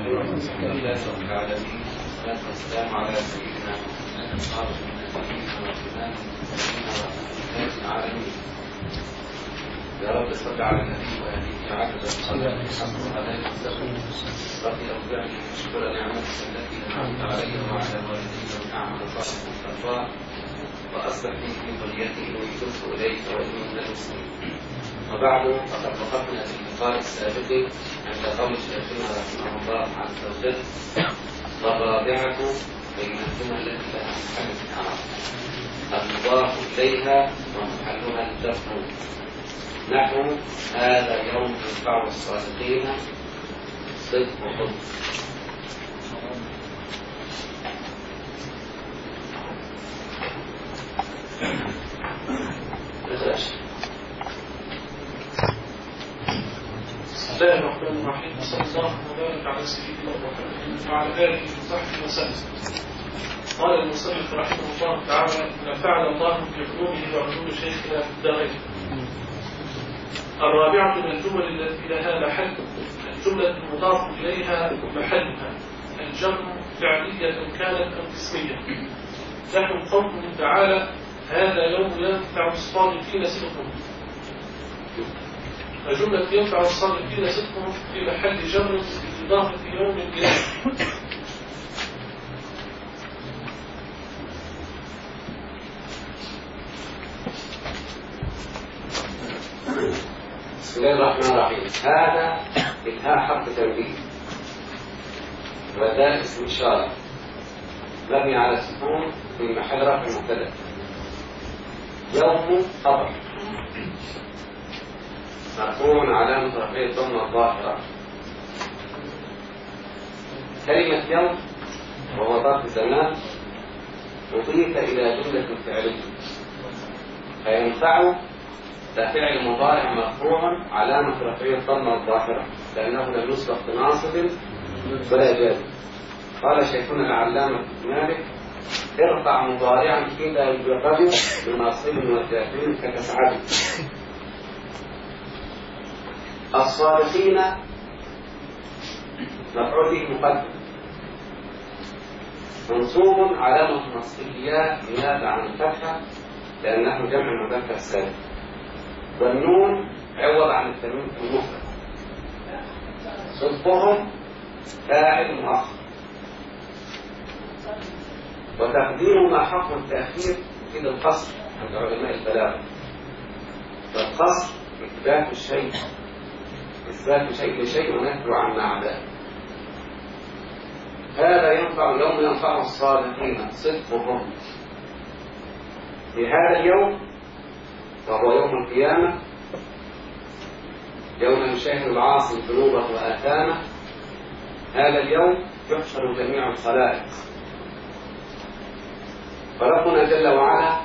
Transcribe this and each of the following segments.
لله رب العالمين، والصلاة والسلام على سيدنا محمد خاتم النبيين وإمام المرسلين ورحمة العالمين. يا رب صل على النبي وآله عدد الصلاة والسلام عليه وسلم. رب أوزعني أن أشكر نعمتك التي أنعمت علي وعلى والدي وأن أعمل صالحا ترضاه وأصلح لي في ذريتي ويتوب إليك وإني من المسلمين. وبعد فقد وقفنا في اللقاء السابق عند قول شيخنا رحمه الله عز وجل: والرابعة بينهما التي لها محل في الأعراض المضاف إليها ومحلها الدفن، نحو هذا يوم ينفع الصادقين صدقهم. بسم الله الرحمن الرحيم، صلى الله وبارك على سيدنا محمد وعلى آله وصحبه وسلم. قال المصنف رحمه الله تعالى: نفعنا الله بعلومه وعلوم شيخنا في الدارين. الرابعة من الجمل التي لها محل، الجملة المضاف إليها محلها، الجمع فعلية كانت أو اسمية، نحو قوله تعالى: هذا يوم ينفع الصادقين صدقهم. فجملة ينفع الصادقين صدقهم في محل جر بإضافة يوم إليه. بسم الله الرحمن الرحيم. هذا الهاء حرف تنبيه، والدال اسم إشارة مبني على السكون في محل رفع مبتدأ. يوم خبر مرفوع علامة رفعه الضمة الظاهرة. كلمة يوم وهو ظرف زمان أضيف إلى جملة فعلية، فينفع فعل مضارع مرفوع علامة رفعه الضمة الظاهرة لأنه لم يسبق بناصب ولا جازم. قال شيخنا العلامة مالك: ارفع مضارعا إذا يجرد بناصب وجازم كتفعل. الصادقين مفعول به مقدم منصوب علامة نصبه نيابة عن الفتحة لأنه جمع مذكر سالم، والنون عوض عن التنوين في المفرد. صدقهم فاعل مؤخر، وتقديم ما حق التأخير في القصر عند علماء البلاغة. والقصر إثبات الشيء لشيء ونهي عن ما عداه. هذا يوم ينفع الصادقين صدقهم. في هذا اليوم وهو يوم القيامة، يوم يشاهد العاصي ذنوبه وآثامه، هذا اليوم يحشر جميع الخلائق. فربنا جل وعلا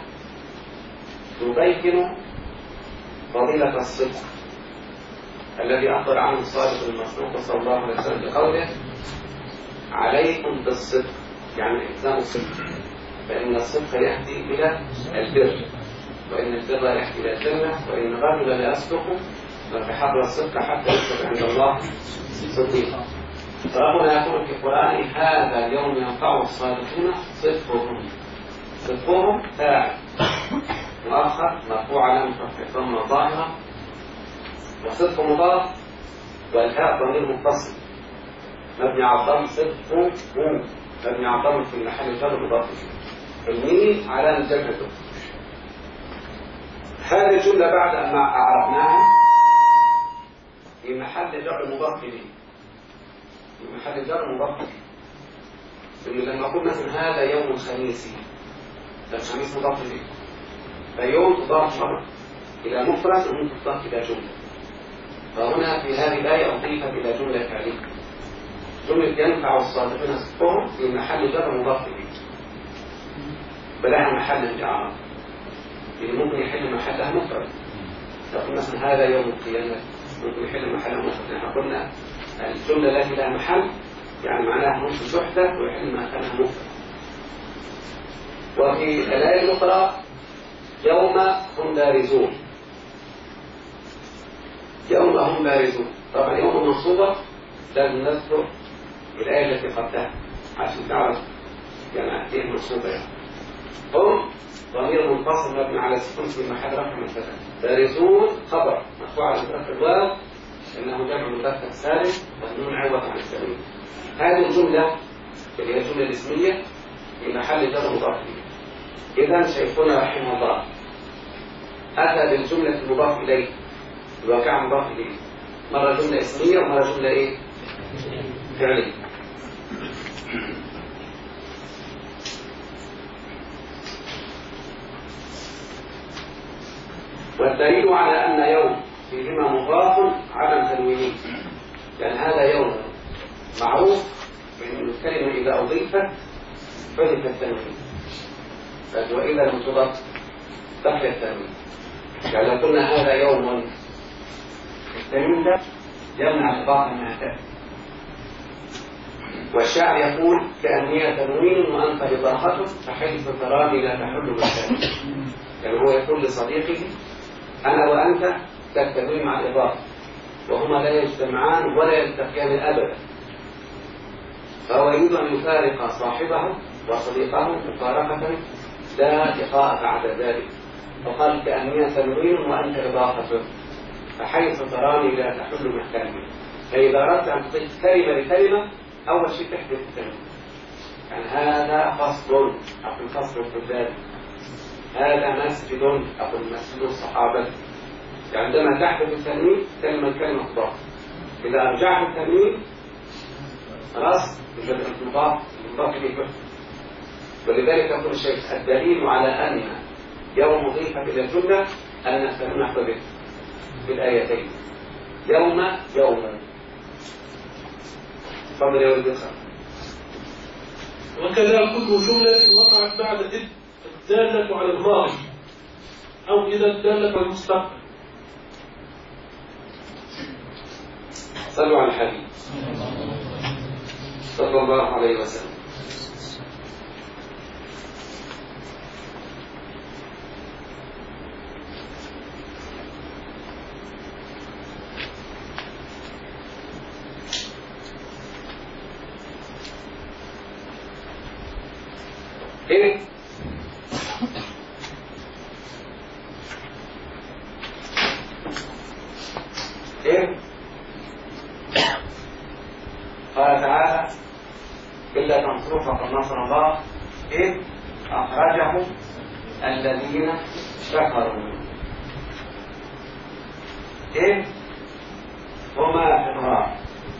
يبين فضيلة الصدق الذي أخبر عنه الصادق المصدوق صلى الله عليه وسلم بقوله: عليكم بالصدق، يعني إلزام الصدق، فإن الصدق يهدي إلى البر، وإن البر يهدي إلى الجنة، وإن الرجل لا يصدق فحر الصدق حتى يكتب عند الله صديقا. فربنا يقول في القرآن: هذا اليوم ينفع الصادقين صدقهم. صدقهم فاعل مؤخر مرفوع علامة رفعه الضمة ظاهرة، وصدق مضاف، والهاء ضمير متصل مبني على الضم. صدق مبني على الضم في محل جر مضاف إليه. الميم علامة جر. هذه الجملة بعد أن أعرفناها في محل جر مضاف إليه، في محل جر مضاف إليه. لما قلنا مثل هذا يوم الخميس، الخميس مضاف إليه، فيوم تضاف مرة إلى مفرد وممكن تضاف إلى جملة. فهنا في هذه الآية أضيفت إلى جملة فعلية، جملة ينفع الصادقين صدقهم في محل جر مضاف إليه، بلاها محل الإعراب اللي ممكن يحل محلها مفرد. تقول مثلا هذا يوم القيامة، ممكن يحل محلها مفرد. احنا قلنا الجملة التي لها محل يعني معناها ممكن تحدث ويحل محلها مفرد. وفي الآية الأخرى: يوم هم بارزون، يوم هم بارزون. طبعا يوم منصوبة لازم نذكر الآية التي قبلها عشان تعرف يعني إيه المقصودة يعني. هم ضمير منفصل مبني على السكون في محل رفع مبتدأ. دارسون خبر مرفوع على مذكر الواو إنه جمع مذكر سالم والنون عوض عن التنوين. هذه الجملة اللي هي الجملة الاسمية في محل جر مضاف إليه. إذا شيخنا رحمه الله أتى بالجملة المضاف إليه الواقع مضاف إليه، مرة جملة اسمية ومرة جملة إيه؟ فعلية. والدليل على أن يوم فيهما مضاف على تنوينه، لأن هذا يوم معروف بأن الكلمة إذا أضيفت حذف التنوين، وإذا لم تضف بقي التنوين. يعني لو قلنا هذا يوم، التنوين ده يمنع إضافة من التنوين. والشاعر يقول كأني تنوين وأنت إضافته فحيث تراني لا تحل بالتنوين. يعني هو يقول لصديقه أنا وأنت كالتنوين مع الإضافة، وهما لا يجتمعان ولا يلتقيان أبدا. فهو يريد أن يفارق صاحبه وصديقه مفارقة لا لقاء بعد ذلك، فقال كأني تنوين وأنت إضافته فحيث تراني لا تحل محكمي. فإذا أردت أن تضيف كلمة لكلمة أول شيء تحدث التنوين. يعني هذا فصل أقول فصل الكتاب، هذا مسجد أقول مسجد الصحابة. يعني عندما تحدث التنوين كلمة تضاف. إذا أرجعت التنوين خلاص يبقى المضاف إليه كفر. ولذلك يقول الشيخ الدليل على أن يوم مضيفة إلى الجملة أن التنوين يحتوي في الآيتين يوم. تفضل يا ولد الخير. وكذا كل جملة وقعت بعد إذ الدالة على الماضي أو إذا الدالة على المستقبل. صلوا على الحبيب صلى الله عليه وسلم. إيه؟ قال تعالى إلا تنصروا فقد نصر الله إذ أخرجه الذين كفروا. إذ هما حمراء.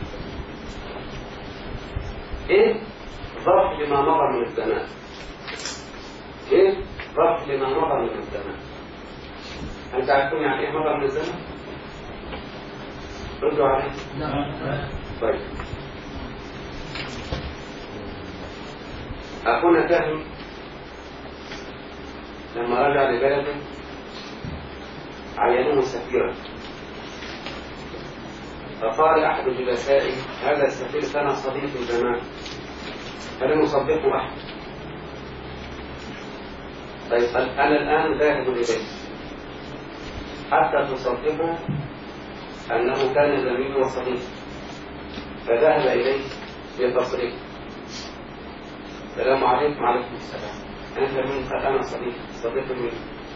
إذ ظرف لما مضى من الزمان. إذ ظرف لما مضى من الزمان. هل تعرفون يعني إيه مضى من الزمان؟ ردوا عليه. طيب أخونا فهم لما رجع لبلده عينوه سفيرا، فقال أحد جلسائه هذا السفير كان صديق زمان فلم يصدقه أحد. طيب أنا الآن ذاهب إليه حتى تصدقوا أنه كان زميل وصديق، فذهب إليه لتصريح. السلام عليكم. وعليكم السلام. أنت من؟ قال أنا صديق مني.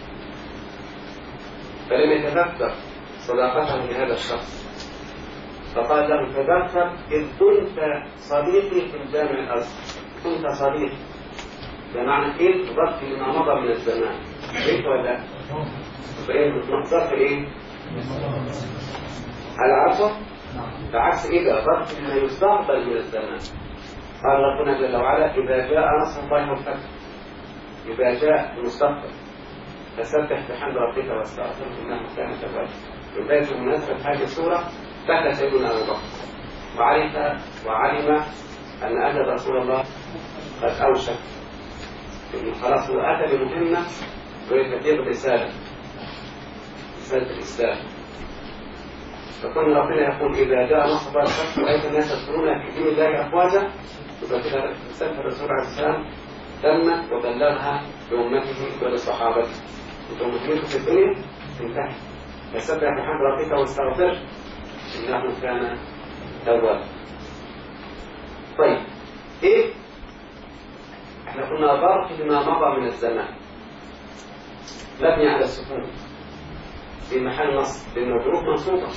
فلم يتذكر صداقته بهذا الشخص، فقال له تذكر إذ كنت صديقي في الجامع الأزهر. كنت صديقي بمعنى إذ ظرف لما مضى من الزمان. إيه ولا فإن ظرف إيه؟ على عرفه بعكس إذا ظرف لما يستقبل من الزمان. قال ربنا جل وعلا إذا جاء نصر الله والفتح. إذا جاء المستقبل فسبح بحمد ربك واستغفره إنه كان توابا. بداية المناسبة هذه السورة دخل سيدنا أبو بكر وعلم أن أجل رسول الله قد أوشك، إنه خلاص هو أتى بمهمة ويتبليغ رسالة الإسلام. فكون ربنا يقول إذا جاء نصر الله والفتح وأيضا الناس يدخلون في دين الله أفواجا، يبقى كده رسالة الرسول عليه السلام تمت وبلغها لأمته ولصحابته. أنتم مهمته في الدنيا انتهت. فسبح بحمد ربك واستغفر إنه كان توابا. قلنا ظرف لما مضى من الزمان مبني على السكون في محل نصب لأنه ظروف منصوبة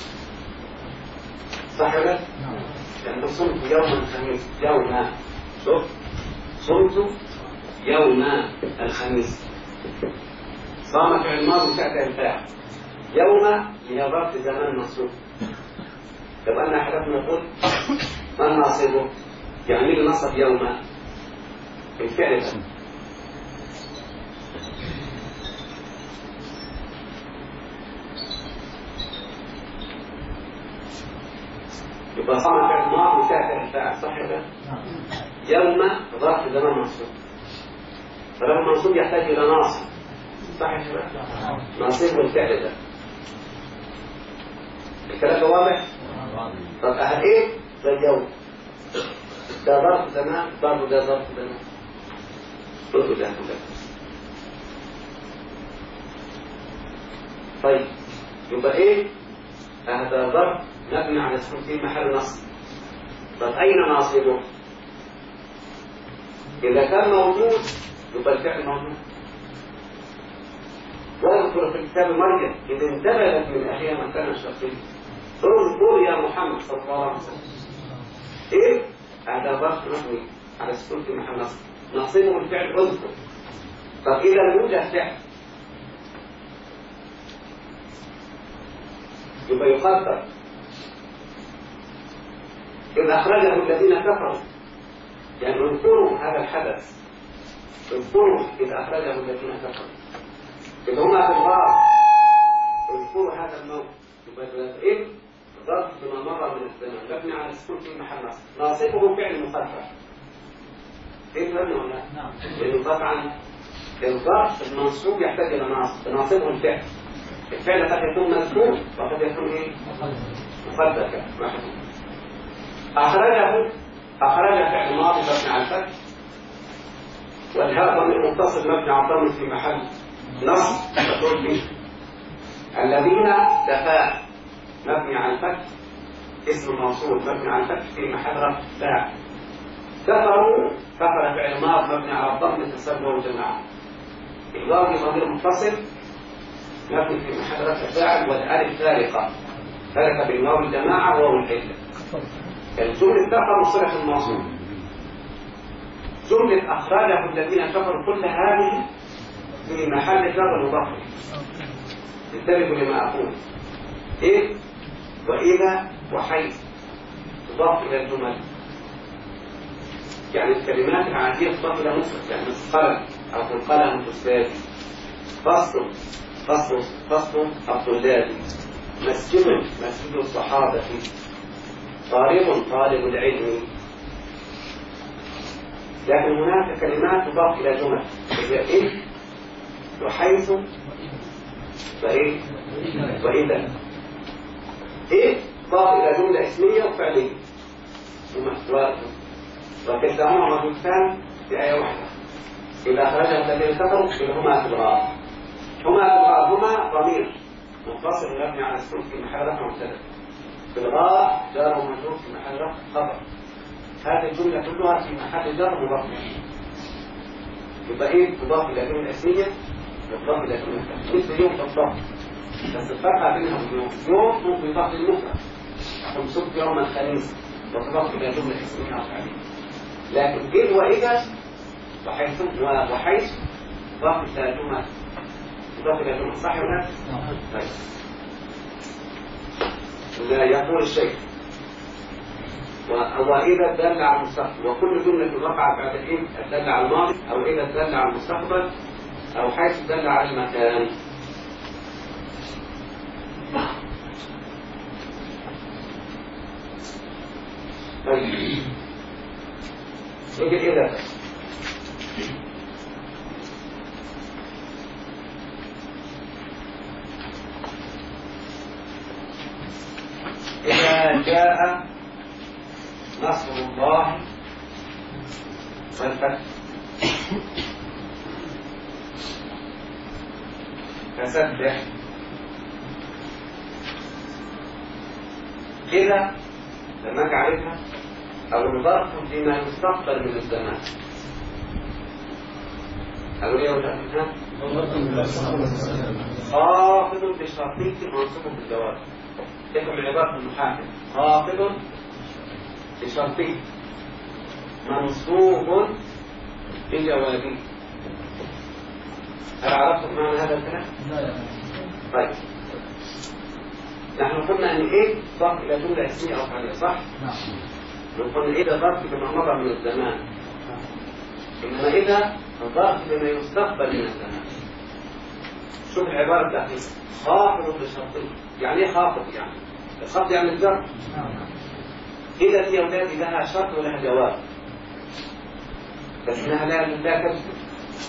صح ولا؟ لأنه صمت يوم الخميس يوم شوف صمت يوم الخميس صام فعل الماضي وتأتي الفاعل يوم هي ظرف زمان منصوب لو أن أحدكم يقول ما ناصبه يعني لي نصب يوم الفعل ده يبقى صام فعل الماضي وتأتي الفاعل صح ولا؟ يوم ظرف زمان منصوب فلو المنصوب يحتاج إلى ناصب صح ولا؟ ناصب الفعل ده الكلام ده واضح؟ طب ايه ده اليوم ده ظرف زمان برضه ده ظرف زمان برضه ده طيب يبقى ايه هذا ظرف مبني على السكون في محل نصب طب اين ناصبه اذا كان موجود يبقى الفعل موجود واذكر في كتاب مريم اذا انتبهت من اخيها مكانا شخصيا اذكر يا محمد صلى الله عليه وسلم ايه هذا ظرف مبني على السكون في محل نصب ناصبه الفعل اذكر طب اذا يوجد فعل يبقى يقدر إذا أخرجه الذين كفروا يعني اذكروا هذا الحدث اذكروا إذا أخرجه الذين كفروا إذا هما في الغار اذكروا هذا الموت يبقى إيه ظرف بما مر من الزمن مبني على السكون في محل نصب ناصبه فعل مقدر إيه فهمنا ولا لا؟ نعم لأنه طبعا الظرف المنصوب يحتاج إلى ناصب ناصبه الفعل الفعل قد يكون مذكور وقد يكون ايه مقدر أخرج فعل ماضي مبني على الفتح والهاء ضمير متصل مبني على الضم في محل نصب مفعول به الذين دفاع مبني على الفتح اسم موصول مبني على الفتح في محل رفع فاعل كفروا كفر فعل ماضي مبني على الضم تسبب الجماعة الواو ضمير متصل مبني في محل رفع فاعل والالف فارقة فرق بين واو الجماعة وواو العلة الجملة كفروا صلة الموصول جملة أخرجه الذين كفروا كل هذه في محل جر مضاف انتبهوا لما أقول إيه وإذا وحيث تضاف إلى الجمل يعني الكلمات العادية تضاف إلى مفرد يعني قلم أو القلم تستاذ فصل الطلاب مسجد الصحابة طالب العلم لكن هناك كلمات تضاف إلى جمل هي إيه وحيث وإيه وإذا إيه ضاف إلى جملة اسمية وفعلية وكلاهما موجودان في آية واحدة إذا أخرجها الذين كفروا هما في الغار هما ضمير منفصل مبني على السكون في محل رفع مبتدأ في الغار جار ومجرور في محل رفع خبر هذه الجملة كلها في محل جر مضاف يبقى ايه تضاف الى جملة اسمية وتضاف الى جملة مثل يوم بالضبط بس الفرق بينها يوم ممكن يضاف للمفرد صمت يوم الخميس وتضاف الى جملة اسمية او فعلية لكن إذ وإذا وحيث ضاف الى جملة تضاف الى جملة صح ولا لا؟ طيب لا يقول الشيء وإذا دل على المستقبل وكل جملة وقعت بعد إذ دل على الماضي أو إذا دل على المستقبل أو حيث دل على المكان طيب يجي إذا جاء نصر الله والفتح فسبح إذا لما عرفها أو الظرف لما يستقبل من الزمان أقول إيه ولا ها؟ خافض بشرطية منصوب بالجواب. اكتب العبارة المحاكم. خافض بشرطية منصوب بجوابه. هل عرفتم معنى هذا الكلام؟ طيب نحن قلنا ان ايه ضرب الى جمله اسميه او فعليه صح؟ نعم. قلنا اذا ضرب بما مضى من الزمان، انما اذا ضرب بما يستقبل من الزمان. شوف العباره الدقيقه خافض بشرطيه. يعني ايه خافض؟ يعني الخفض يعني الجر. اذا في اولادي لها شرط ولها جواب، بس انها لا تجزم.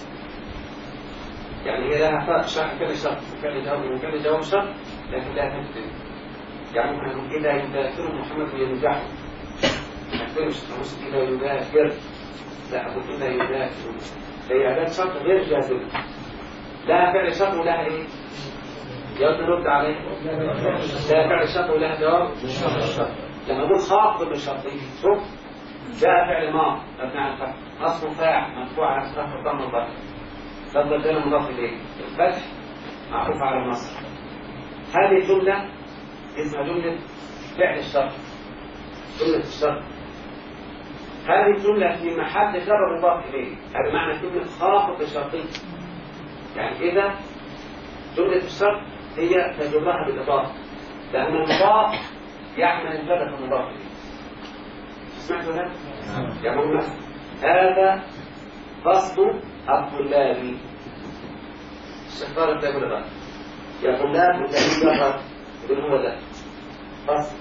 يعني هي لها فعل شرط وفعل جواب شرط لكن لا تجزم. يعني ممكن إذا يذاكر محمد ينجح ما تقولش إذا يذاكر، لا أقول إذا يذاكر. هي أداة شرط غير جازمة، لها فعل شرط ولها إيه؟ جواب نرد عليه. لها فعل شرط ولها جواب شرط. لما أقول خافض بالشرطية شوف جاء فعل ماضي مبني على الفتح أصله فاعل مرفوع على الفتح وضم الضمير لفظ الجر مضاف إليه الفتح معطوف على النصب. هذه الجملة اسمها جملة فعل الشرط. جملة الشرط هذه الجملة في محل جر مضاف إليه. هذا معنى كلمة خافض بشرطية. يعني إذا جملة الشرط هي تجرها بالإضافة، لأن المضاف يعمل الجر المضاف إليه. سمعتوا هذا؟ يقول مثلا هذا فصل الطلاب. الشيخ طارق يقول هذا يا طلاب الذي جرب يقول هو ده فصل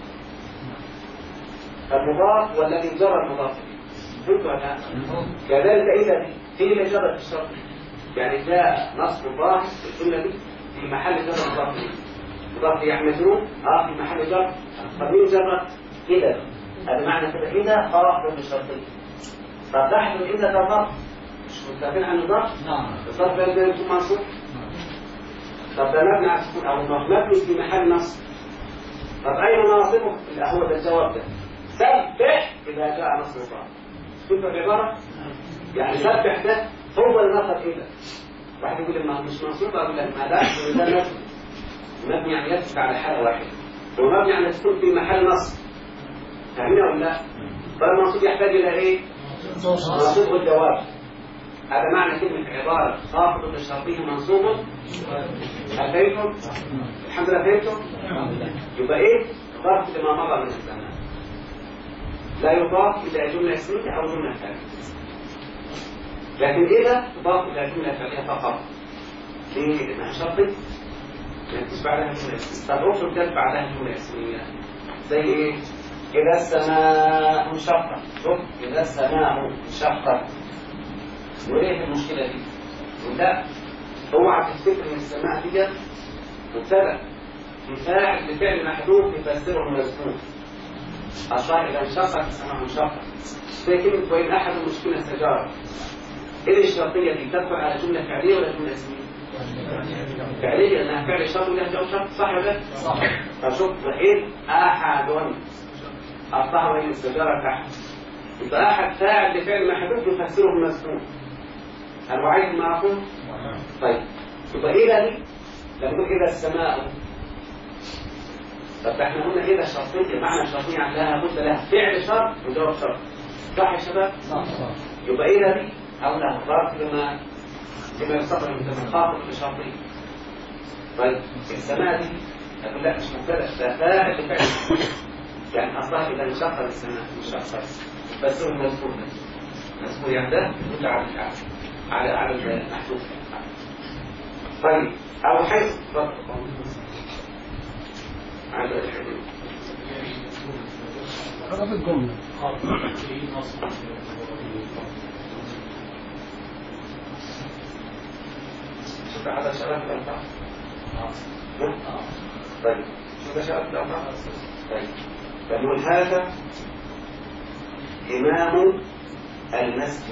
المضاف والذي جرى المضاف إليه. فهمتوا هذا؟ كذلك إذا هي جرت الشرط، يعني جاء نصب مضاف الجملة دي في محل جر مضاف إليه. مضاف يعملون في محل جر. فمين جرت؟ إذا. هذا معنى كده إذا خافض بالشرطية. طب لاحظوا إذا ده ظرف مش مستقل عن الظرف. الظرف لازم يكون منصوب. طب ده مبني على السكون أو مبني في محل نصب. طب أين ناصبه؟ هو ده الجواب ده. سبح إذا جاء نصب الظرف. شوفوا العبارة؟ يعني سبح ده هو النصب إذا. واحد يقول لما مش منصوب أقول لك ما لا ده مبني يعني يثبت على حالة واحدة ومبني على السكون في محل نصب. فاهمين ولا لا؟ فالمنصوب يحتاج إلى إيه؟ منصوب الجواب. هذا معنى كلمة عبارة خافض بالشرطية منصوب. هل فهمتم؟ الحمد لله فهمتم؟ يبقى إيه؟ ظرف لما مضى من الزمان لا يضاف إلى جملة اسمية أو جملة فعلية، لكن إذا تضاف إلى جملة فعلية فقط. ليه؟ لأنها شرطي ما تشبع لها جملة اسمية. طب أخرج كيف بعدها جملة اسمية زي إيه؟ إذا السماء انشقت. شوف إذا السماء انشقت. وإيه المشكلة دي؟ لا اوعى تفتكر إن السماء دي مبتدأ في فاعل لفعل محذوف يفسره المذكور. أصلا إذا انشقت السماء انشقت زي كلمة وإن أحد المشكلة استجار. إيه الشرطية دي؟ تدخل على جملة فعلية ولا جملة اسمية؟ فعلية لأنها فعل شرط ولا جواب شرط صح ولا؟ صح. فشوف وإن أحد الطهر وإن استجار تحت يبقى أحد فاعل لفعل محذوف يفسره المذكور. هل وعيت ما أقول؟ طيب يبقى إذا دي لما نقول إذا السماء. طب احنا قلنا إذا شرطية معنى شرطية لها بد لها فعل شرط وجواب شرط صح يا شباب؟ صح. يبقى إذا دي أو لها ظرف لما يستقبل من خاطب لشرطية. طيب السماء دي أقول لا مش مبتدأ ده فاعل لفعل يعني أصلا إذا انشق السماء انشق بس هو المذكور ده مذكور يعني ده يدل على المحذوف. طيب أو حيث على الحدود هذا الجملة شوف هذا شرف الأربعة. طيب شوف شرف الأربعة. طيب فنقول هذا إمام المسجد.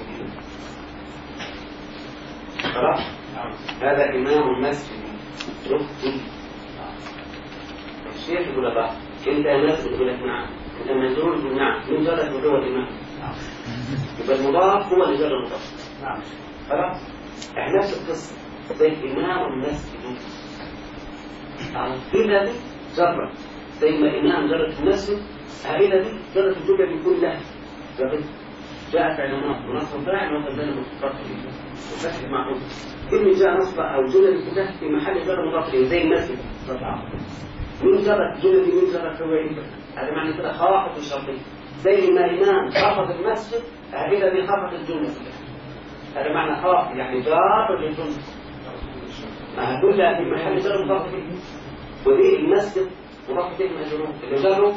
خلاص هذا إمام المسجد. الشيخ يقول بقى انت مسجد يقول لك نعم، انت مجرور يقول نعم، من جرد هو الامام. يبقى المضاف هو اللي جرى المضاف. نعم خلاص احنا نفس القصة زي إمام المسجد العقيدة دي جرت زي ما إمام جرت المسجد العقيدة دي جرت الجملة بيكون لها جرت جاء فعل ونصب فاعل وقدم مضاف إليه وفتح المعروف كلمة جاء نصب أو جملة الفتح في محل جر مضاف إليه زي المسجد من جرت جملة من جرت فوائد هذا معنى كده خافض الشرطية زي ما إمام خافض المسجد العقيدة دي خافض الجملة هذا معنى خافض يعني جار للجملة ما كلها في محل جر مضاف إليه ودي المسجد مضاف إليه مجرور اللي جره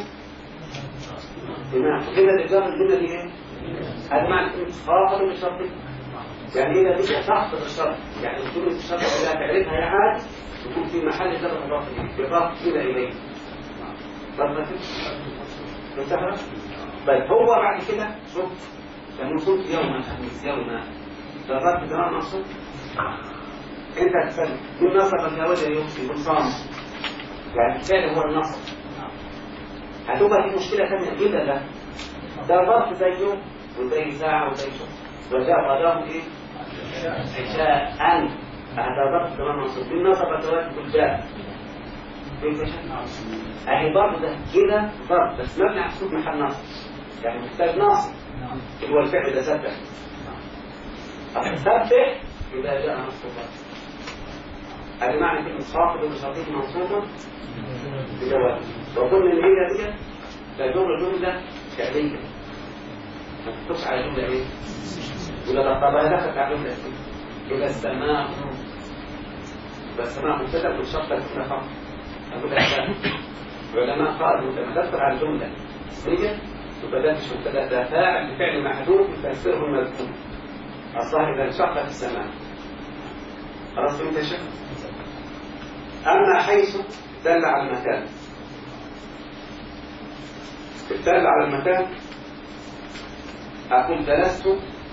إمام كده اللي جر الجملة دي إيه؟ هذا معنى كلمة خافض الشرطية يعني إذا بدأ تحفظ الشرط يعني كلمة الشرط إذا تعرفها يا عاد يكون في محل جر مضاف إليه بالضبط كده إليه برضه كده طيب هو بعد كده شوف لما صوت يوما أمس يوما جربت كمان نصب أنت تسأل من نصب الجوازة يمشي بالصام يعني الثاني هو النصب هتبقى دي مشكلة ثانية جدا ده ظرف زي يوم وزي ساعة وزي شهر وجاء غداهم إيه؟ عشاء هذا ظرف كمان نصب من نصب الجوازة يقول جاء أهي ضرب ده كده ضرب بس مبني على سكون محل نصب يعني محتاج ناصب اللي هو الفعل ده سبح سبح إذا جاء نصب الضرب هذا معنى كلمة خافض ومشاطيك منصوبة بجواب وقلنا إن هي دي جملة فعلية ما تحطش على جملة إيه؟ إذا طبعا دخلت على جملة إذا السماء مبتدأ من شرط الكلمة فقط أقول لك العلماء قالوا لما تدخل على الجملة اسمية وبدأت مبتدأ ده فاعل بفعل محذوف يفسره المذكور أصلا إذا انشقت السماء خلاص فهمت يا شيخ؟ أما حيث دل على المكان الدل على المكان أقول جلست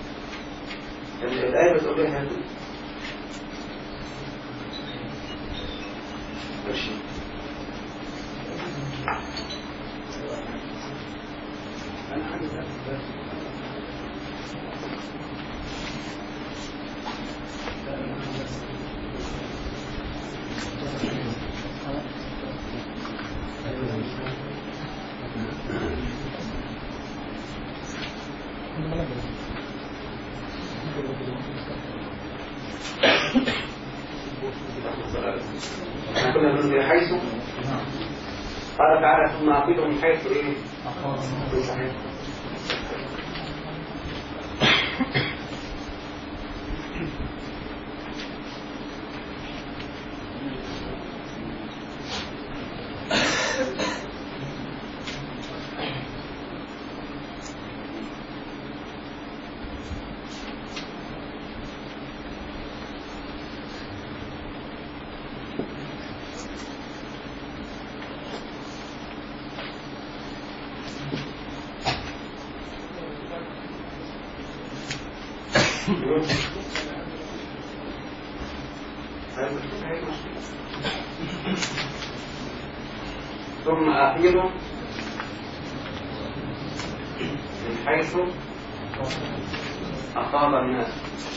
الآية بتقول لها هذه ماشي كنا من حيث قال تعالى ثم أقيده من حيث إيه؟ صحيح ثم أخير من حيث أصاب الناس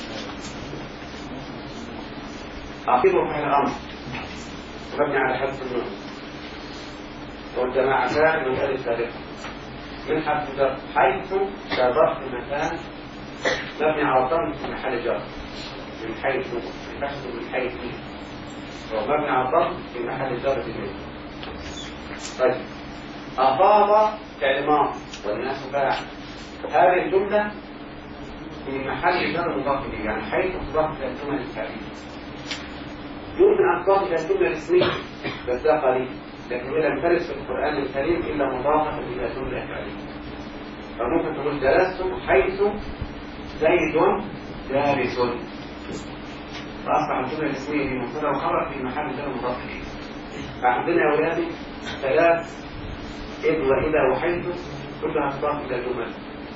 أخير فعل الأمر مبني على حذف النون والجماعتان من الألف سابقة من حرف جر حيث كظرف المكان مبني على ضم في محل جر من حيث تحت من حيث ومبني على الضم في محل جر بالمثل. طيب أفاض فعل ماضي والناس فاعل هذه الجملة في محل جر مضاف إليه يعني حيث تضاف إلى الجمل الفعلية يمكن أن تضاف إلى الجملة الاسمية بس ده قليل لكن هي لم ترد في القرآن الكريم إلا مضافة إلى جملة فعلية فممكن تقول جلست حيث زيد جالس فأصبح الجملة الاسمية في مبتدأ وخبر في محل جر مضاف إليه. فعندنا يا أولادي ثلاث إذ وإذا وحيث كلها تضاف إلى الجمل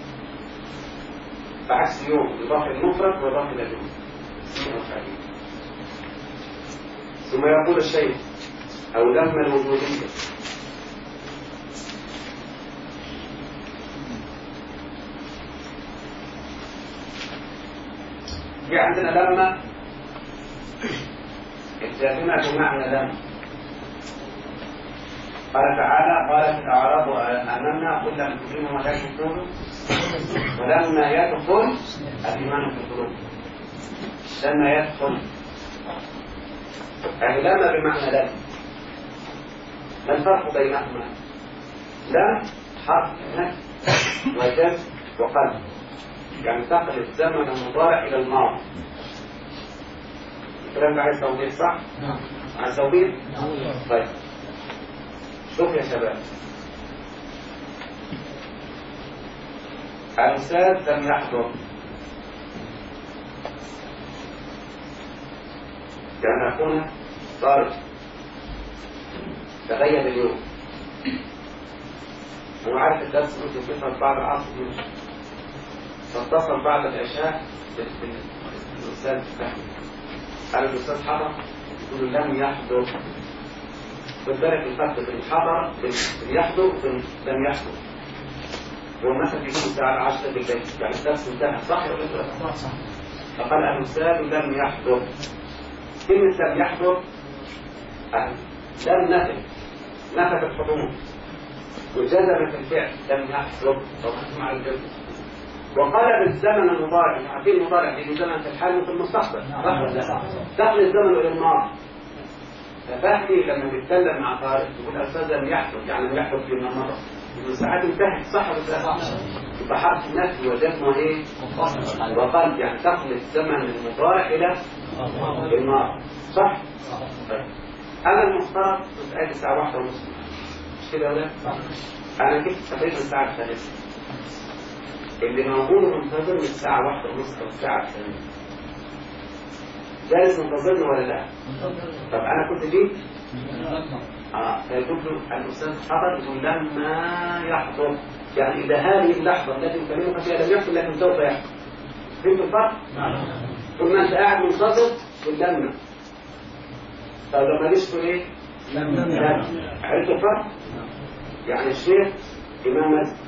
بعكس اليوم يضاف المفرد ويضاف إلى الجمل اسمية وفعلية. ثم يقول الشيخ أو لما الوجودية في عندنا لما الجازمة بمعنى لم. قال تعالى قالت الأعراب آمنا قل لم تؤمنوا ولكن قولوا ولما يدخل الإيمان في القلوب. لما يدخل يعني لما بمعنى لم. ما الفرق بينهما؟ لم حرف نفي وجزم وقلب، يعني تقل الزمن المضارع إلى الماضي. الكلام ده عايز توضيح صح؟ عايز توضيح؟ طيب شوف يا شباب، الأستاذ لم يحضر كان أخونا طارق تغيب اليوم، هو عارف الدرس ممكن يتصل بعد العصر فاتصل بعد العشاء بالأستاذ أحمد، قال الأستاذ حضر، يقول لم يحضر. خد بالك الفرق بين حضر بين يحضر وبين لم يحضر. هو مثلا يكون الساعة 10 بالليل، يعني الدرس انتهى صح ولا لا؟ صح. فقال الأستاذ لم يحضر. كلمة لم يحضر لم نفت الحضور وجزمت الفعل لم يحضر طبعا مع الجزم. وقلب الزمن المضارع، عارفين المضارع في زمن في الحال وفي المستقبل صح ولا لا؟ دخل الزمن الى الماضي. ففهمي لما بيتكلم مع طارق يقول الاستاذ لم يحضر، يعني لم يحضر فيما مضى، الساعات انتهت صح ولا لا؟ يبقى حرف النفي وجزم ايه؟ وقلب، يعني دخل الزمن المضارع الى الماضي صح؟ طيب انا المفترض كنت قاعد الساعه 1:30 مش كده ولا؟ انا جبت تقريبا الساعه 3 اللي موجود منتظر من الساعة 1:30 أو الساعة 2 جالس منتظرني ولا لا؟ طب أنا كنت جيت؟ فيقول له الأستاذ حضر، يقول لما يحضر، يعني إذا هذه اللحظة التي نكلمك فيها لم يحصل لكن سوف يحصل. فهمت الفرق؟ طول ما أنت قاعد منتظر تقول لما. طب لما جيش تقول إيه؟ لما. عرفت الفرق؟ يعني الشيخ إمام مسجد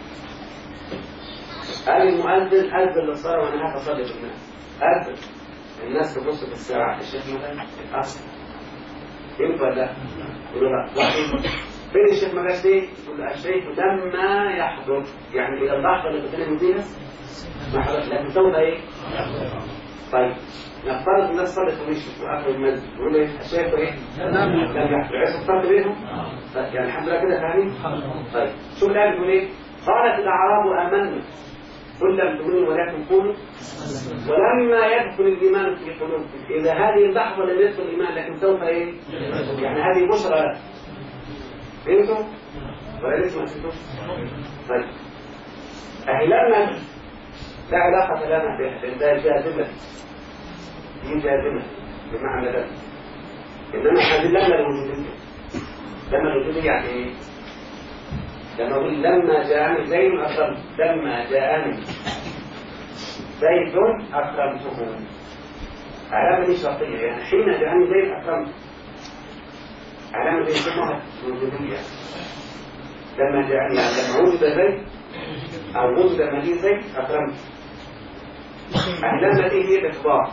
قال المؤذن أذن للصلاة وأنا هاك أصلي بالناس، أذن الناس تبص في الساعة، الشيخ مثلا اتأخر ينفع لا؟ يقول لا فين الشيخ ما جاش ليه؟ يقول الشيخ لما يحضر، يعني إذا اللحظة اللي بتكلم فيها ما حضر لكن سوف إيه؟ طيب نفترض الناس صلت ومشيت وآخر المسجد يقول إيه؟ الشيخ إيه؟ لم يحضر. عايز الفرق بينهم؟ يعني الحمد لله كده فاهمين؟ طيب شوف الآية بتقول إيه؟ قالت الأعراب آمنا قل لم تؤمنوا ولكن قولوا ولما يدخل الإيمان في قلوبكم. إذا هذه اللحظة لم يدخل الإيمان لكن سوف إيه؟ يعني هذه بشرى لك. فهمتوا؟ ولا لسه ما فهمتوش؟ طيب أهي لما لا علاقة لنا بها، ده جازمة، دي جازمة بمعنى ده. إنما هذه لما الوجودية، لما الوجودية يعني إيه؟ لما أقول لما جاءني زيد أكرمته، لما جاءني زيد أكرمته، علامة دي شرطية، يعني حين جاءني زيد أكرمته، علامة دي اسمها وجودية. لما جاءني يعني لما وجد زيد أو وجد مجيء زيد أكرمته. لما دي هي الإخبار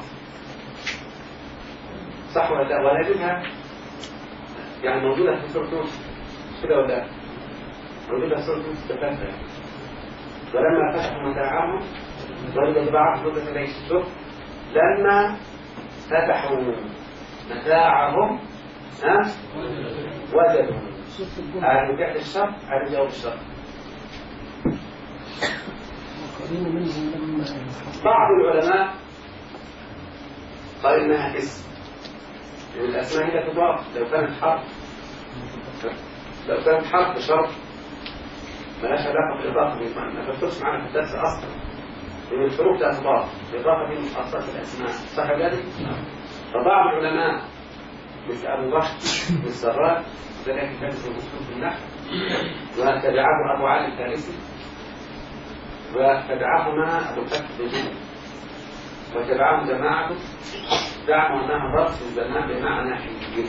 صح ولا لا؟ ولا جدها يعني موجودة في سورة يوسف كده ولا لا؟ موجودة في سورة يوسف تفاتها. ولما فتحوا متاعهم وجدوا بضاعة مدة إليه. شوف لما فتحوا متاعهم وجدوا هذا فعل الشرط، هذا جواب الشرط. بعض العلماء قال إنها اسم، يعني الأسماء هي تضاف لو كانت حرف شرط ملاش علاقة بالإضافة، ما تفكرش معنا في الدرس أصلا، لأن الحروف لا تضاف، الإضافة دي من أصل الأسماء صح كذلك؟ فبعض العلماء مثل أبو بكر والسراج ذلك كتابه المسلم في النحو، وتبعه أبو علي الفارسي، وتبعهما أبو الفتح الدجيل، وتبعهم جماعة دعموا أنها ضرب الزمان بمعنى حيث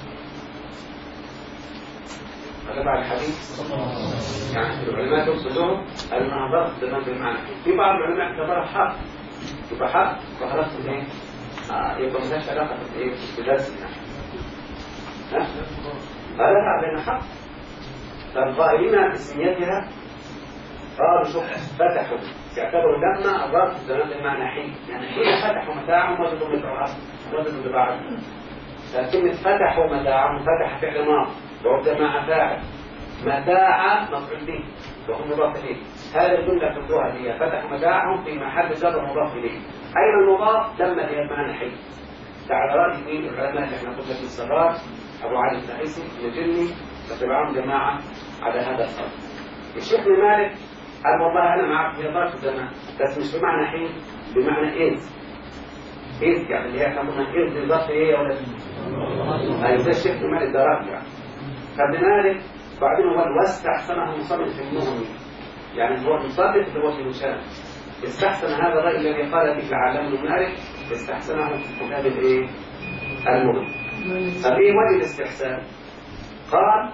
فتبع الحديث يعني العلماء تقصدهم أنها ضرب الزمان بمعنى حيث. في بعض العلماء اعتبرها حق يبقى حق وخلاص ايه؟ يبقى ملهاش علاقة بايه؟ بدرس يعني. ها؟ لا بين حق. فالقائلين باسميتها قالوا شوف فتحوا يعتبروا لما الرد زمان بمعنى حين، يعني حين فتحوا متاعهم وجدوا متاع اصل وجدوا ببعض. لكن فتحوا متاعهم فتح فعل ماضي وعبد مع فاعل متاع مفعول به وهم مضاف اليه. هذه الجمله كلها هي فتحوا متاعهم في محل جر مضاف اليه. اين المضاف؟ لما هي بمعنى حين. على راي مين العلماء اللي احنا قلنا في الصغار ابو علي السعيسي الجني وتبعهم جماعه على هذا الصرف. الشيخ ابن مالك قال والله انا معك في ظرف الزمان بس مش بمعنى حين، بمعنى اذ. اذ يعني اللي احنا قلنا اذ ظرف ايه يا ولد؟ ايوه ده الشيخ ابن مالك ده راجع. فابن مالك بعدين هو واستحسنه المصنف في المغني، يعني هو المصنف اللي هو في هشام استحسن هذا الراي الذي قال فيه العالم ابن مالك استحسنه في كتاب الايه؟ المغني. طب ايه وجه الاستحسان؟ قال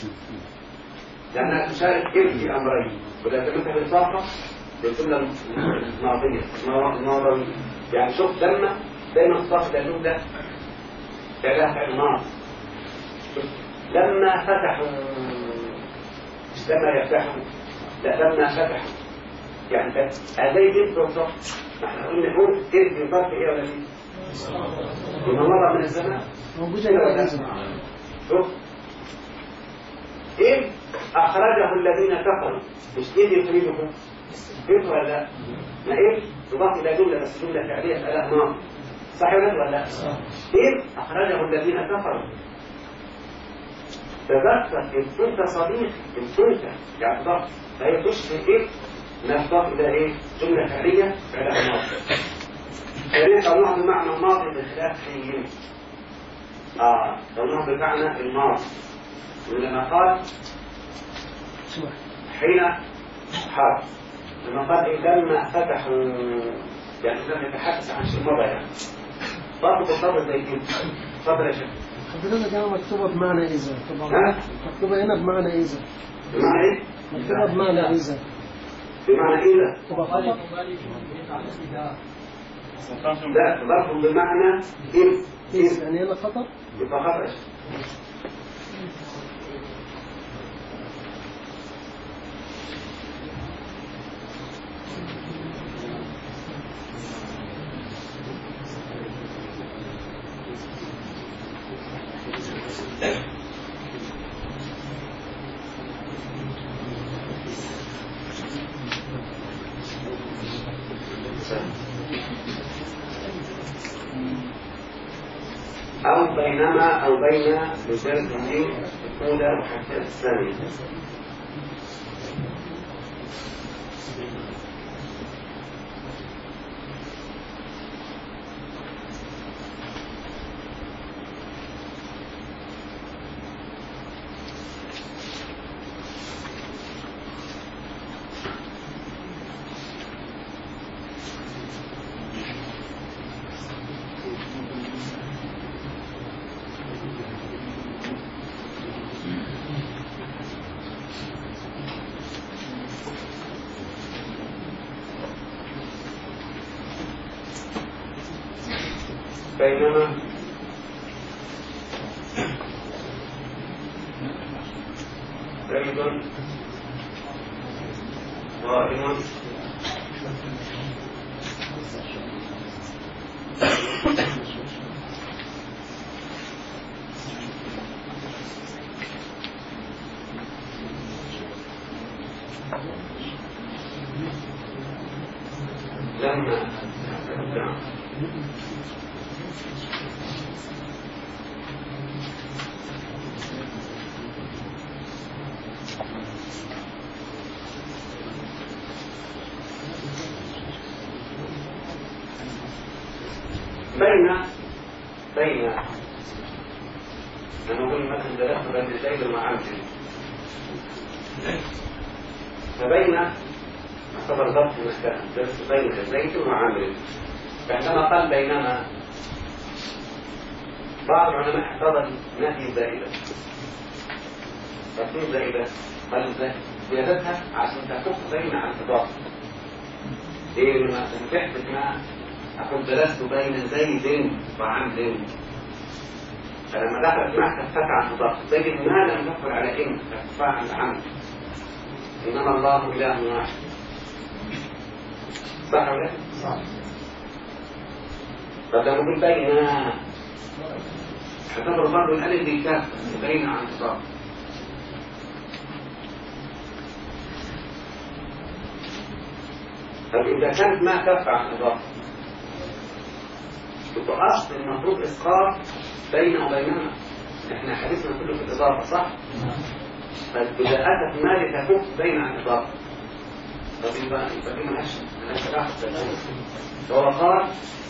لأنها تشارك إذ في أمرين ولا تمتها بالإضافة للجملة الماضية. يعني شوف لما دايما الصافة الجملة فعلها فعل ماضي. لما فتحوا مش لما يفتحوا، لا لما فتحوا يعني أزاي جد بالضبط. احنا قلنا نقول إذ يضاف إيه ولا إيه؟ لما مر من الزمان موجودة ولا شوف إذ أخرجه الذين كفروا مش إذ يخرجهم إذ ولا لا؟ ما إذ تضاف إلى جملة بس جملة فعلية ألاء ماضي صح ولا لا؟ إذ أخرجه الذين كفروا. تذكر إن كنت صديق إن كنت يعني تضاف فهي تشبه إذ ما تضاف إلى إيه؟ جملة فعلية ألاء ماضي. فليس الله بمعنى الماضي بخلاف حين. الله بمعنى الماضي ولما قال حين حرف لما قال إيه لما فتحوا يعني لما يتحدث عن شيء مضى يعني ضربط الضرب زي كده. تفضل يا شيخ. حضرتك هنا مكتوبة بمعنى إذا طبعا مكتوبة هنا بمعنى إذا. بمعنى إيه؟ مكتوبة بمعنى إذا. بمعنى إذا؟ تبقى خطأ؟ لا ضرب بمعنى إذ. يعني هنا خطأ؟ يبقى خطأ يا شيخ. أو بينما أو بين بجلد الدين الأولى وحتى الثانية. بينما زيد قائم لما بين أنا أقول مثلا درست بين زيد وعامر فبين اعتبر ضبط المكان درس بين زيد وعامر. فعندما قال بينما بعض العلماء اعتبر نفي زائدة. تكون زائدة قالوا ازاي؟ زيادتها عشان تكف بين عن إضافة ليه؟ لما تحدث ما أقول جلست بين زيد وعمرو، فلما دخلت معك تفتح عن مضاف، زيد ما لم تدخل على إن تفتح عن عمرو، إنما الله إله واحد. صح ولا لا؟ صح. طب لما نقول بين اعتبر برضه الألف دي كافة بين عن مضاف. طب إذا كانت ما كافة عن مضاف يبقى أصل المفروض إسقاط بين وبينهما. إحنا حديثنا كله في الإضافة صح؟ فإذا أتت ما لتكف بين عن إضافة طب يبقى دي ملهاش علاقة. فهو قال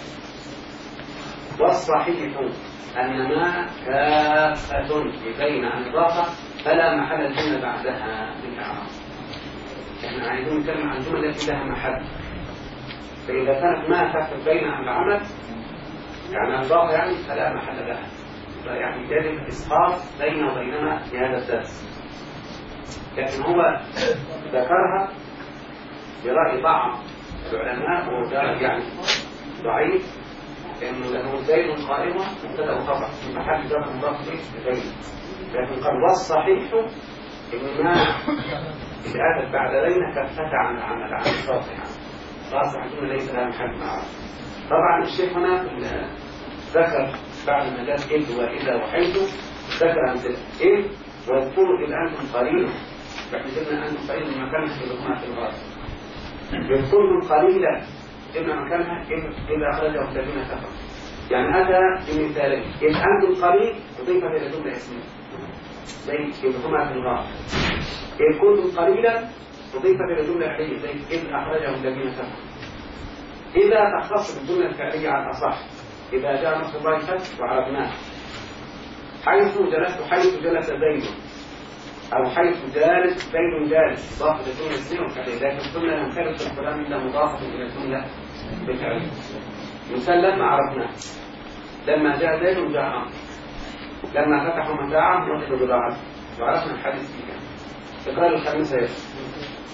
والصحيح أن ما كافة بين عن إضافة فلا محل الجملة بعدها بالإعراب. إحنا عايزين نتكلم عن الجملة التي لها محل. فإذا كانت ما كافة بين عن العمل يعني الإضافة يعني فلا محل لها، يعني يجب إسقاط بين وبينما في هذا الدرس. لكن هو ذكرها برأي بعض العلماء وده يعني ضعيف، لأنه له زيد قائمة مبتدأ وخبر في محل جر مضاف إليه، لكن قال والصحيح إن ما إذا أتت بعد بين كفتها عن العمل عن الصافح صافح دون ليس لها محل معه. طبعا الشيخ هنا ذكر بعد ما جاءت إذ وإذا وحيث ذكر أن إذ واذكروا إذ أنتم قليل، فإحنا جبنا أنتم قليل من مكانها في لقمة الغاز، يذكرهم قليلا جبنا مكانها إذا أخرجه الذين كفروا. يعني أتى بمثالين، إذ أنتم قليل أضيفت إلى جملة اسمية زي لقمة الغاز، إذ كنتم قليلا أضيفت إلى جملة فعلية زي إذ أخرجه الذين كفروا. إذا تختص بالجملة الفعلية على الأصح إذا جاء نصر الله فتح وعرفناه حيث جلست حيث جلس زيد أو حيث جالس زيد جالس إضافة الجملة الاسمية والفعلية، لكن قلنا ينخرط الكلام إلا مضافة إلى الجملة بالفعلية. مثال لما عرفناه لما جاء زيد جاء عمرو، لما فتحوا متاعهم وجدوا بضاعة وعرفنا الحديث فيها. القال الخامسة يسر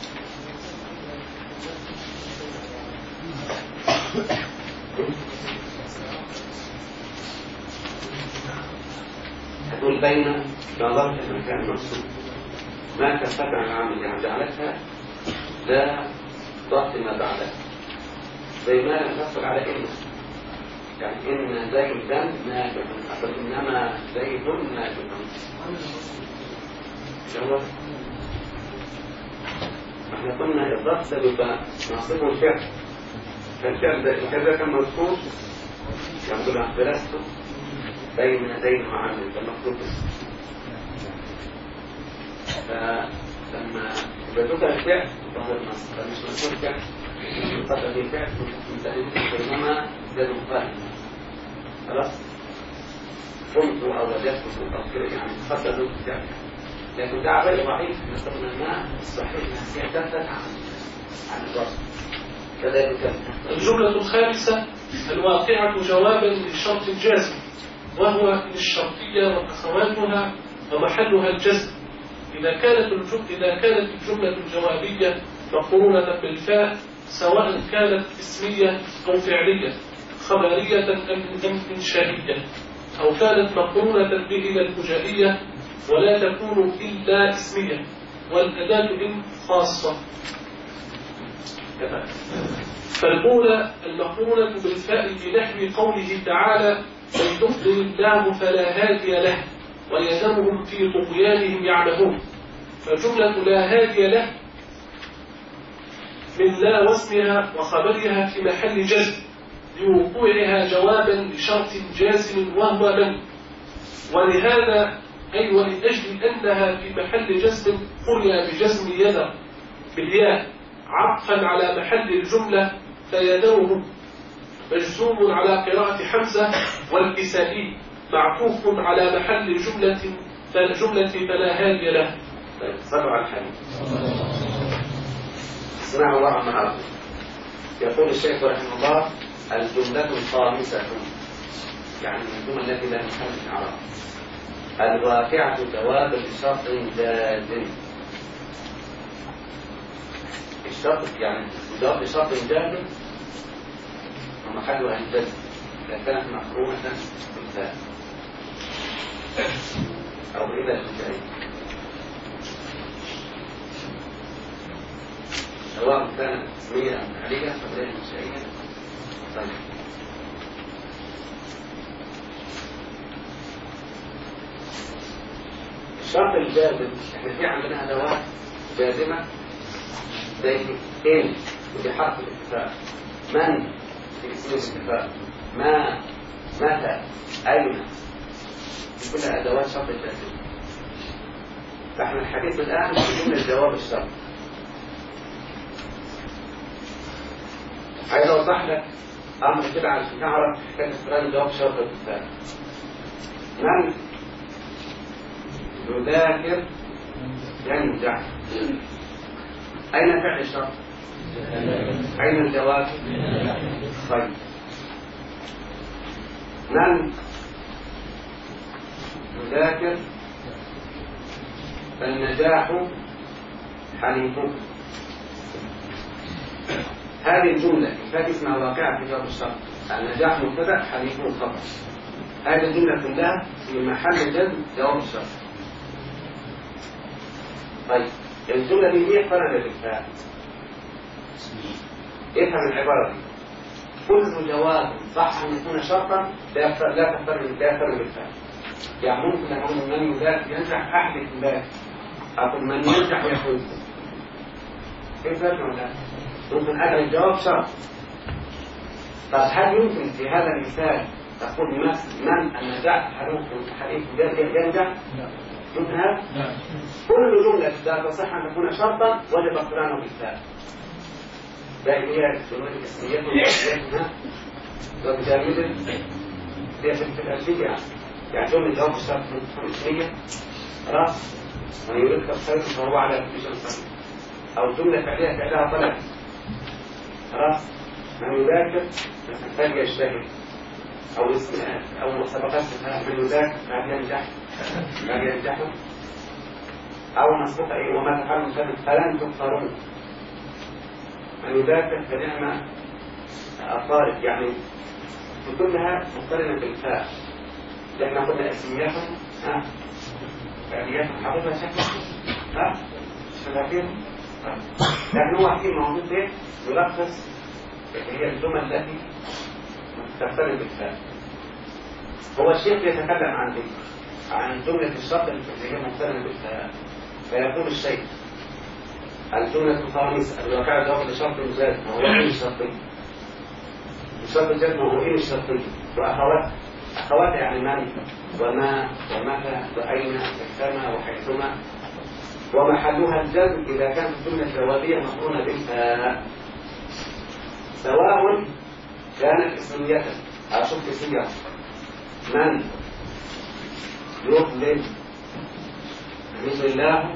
تقول بين نظرت المكان المقصود ما كفت عن العمل يعني جعلتها لا ضغط ما بعدها زي ما لم تحصل على إن، يعني إن زيدا ناجح أقول إنما زيد ناجح جواب. احنا قلنا الضغط بيبقى ناصبه الفعل، فالفعل ده كذا كان مذكور يقول عن دراسته بين زين وعامل فالمقصود فلما ذكر الفعل ظهر النص، فمش مذكور الفعل يقدر به الفعل بينما زاد مقارن خلاص قمت أو وجدت أو كده يعني تفضل ذلك الفعل. لكن ده عبارة ضعيف نستخدم الماء الصحيح يعتمد عن الوصف. كذلك الجملة الخامسة الواقعة جوابا للشرط الجازم، وهو للشرطية وأخواتها ومحلها الجزم. إذا كانت الجملة الجوابية مقرونة بالفاء سواء كانت اسمية أو فعلية، خبرية أم إنشائية، أو كانت مقرونة به الفجائية ولا تكون إلا اسمية، والأداة إن خاصة. فالأولى المقرونة بالفاء بنحو قوله تعالى من يضلل الله فلا هادي له ويذرهم في طغيانهم يعمهون، فجملة لا هادي له من لا واسمها وخبرها في محل جزم لوقوعها جوابا لشرط جازم وهو من، ولهذا أي ولأجل أنها في محل جزم قرئ بجزم يذر بالياء عطفا على محل الجملة فيذرهم مجزوم على قراءة حمزة والكسائي معطوف على محل جملة فلا هادي له. صلوا على الحديث. اسمعوا الله عن عرض. يقول الشيخ رحمه الله الجملة الخامسة يعني الجملة التي لا محل الإعراب الواقعة جواب لشرط جازم. الشرط يعني جواب لشرط جازم ومحلها الجزم إذا كانت مقرونة بالفاء أو إذا الفعل سواء كانت اسمية أو فعلية فغير منشئية. طيب الشرط الجازم احنا في عندنا أدوات جازمة زي إن ودي حرف الاتفاق، من في اسم الاتفاق، ما، متى، أين، دي كلها أدوات شرط الجازم. فاحنا الحديث الآن في جملة جواب الشرط. عايز أوضح لك أمر كده عشان تعرف حكاية استخدام جواب شرط الاتفاق. من يذاكر ينجح، أين فعل الشرط؟ أين الجواب؟ طيب من يذاكر النجاح حليفه. هذه الجملة كانت اسمها واقعة في جواب الشرط. النجاح مبتدأ حليفه خبر. هذه الجملة كلها في محل جزم جواب الشرط. طيب الجملة دي هي فرق بالفعل. افهم العبارة دي. كل جواب صح أن يكون شرطا لا يفرق بالفعل. يعني ممكن أقول من يذاكر ينجح أحدث ذلك، أقول من ينجح يفوز. كيف تفهم هذا؟ ممكن أدعي الجواب شرط. طب هل يمكن في هذا المثال تقول من النجاح حليف ينجح؟ يمكن هذا؟ كل جملة لا تصح أن تكون شرطا وجب اقترانه بالفعل. هي جملة اسمية ومسميتها وبجانب في الألفية. يعني جملة جواب الشرط تكون اسمية خلاص من يريد تفسير فهو على كل شيء صحيح. أو جملة فعلية فعلها طلب خلاص من يذاكر فليجتهد. أو اسم أو مسابقات من يذاكر فلينجح أو مسبوقة إيه وما تفعل من فلن تكفرون. من يذاكر فنعم الطارق. يعني في كلها مقترنة بالفاء. احنا قلنا اسمياتهم فعلياتهم حقيقة شكلها شفافين. لكن هو في موجود ايه يلخص هي الجمل التي تقترن بالفاء. هو الشيخ يتكلم عن جملة الشرط اللي هي مقترنة بالفاء. فيقول الشيخ الجملة الخامسة الواقع جواب لشرط الجازم وهو ايه الشرطي؟ الشرط الجازم وهو ايه الشرطي؟ وأخوات يعني من وما ومتى وأين وكما وحيثما. ومحلها الجزم إذا كانت الجملة جوابية مقرونة بالفاء سواء كانت اسمية. أشوف اسمية من يظلم مثل الله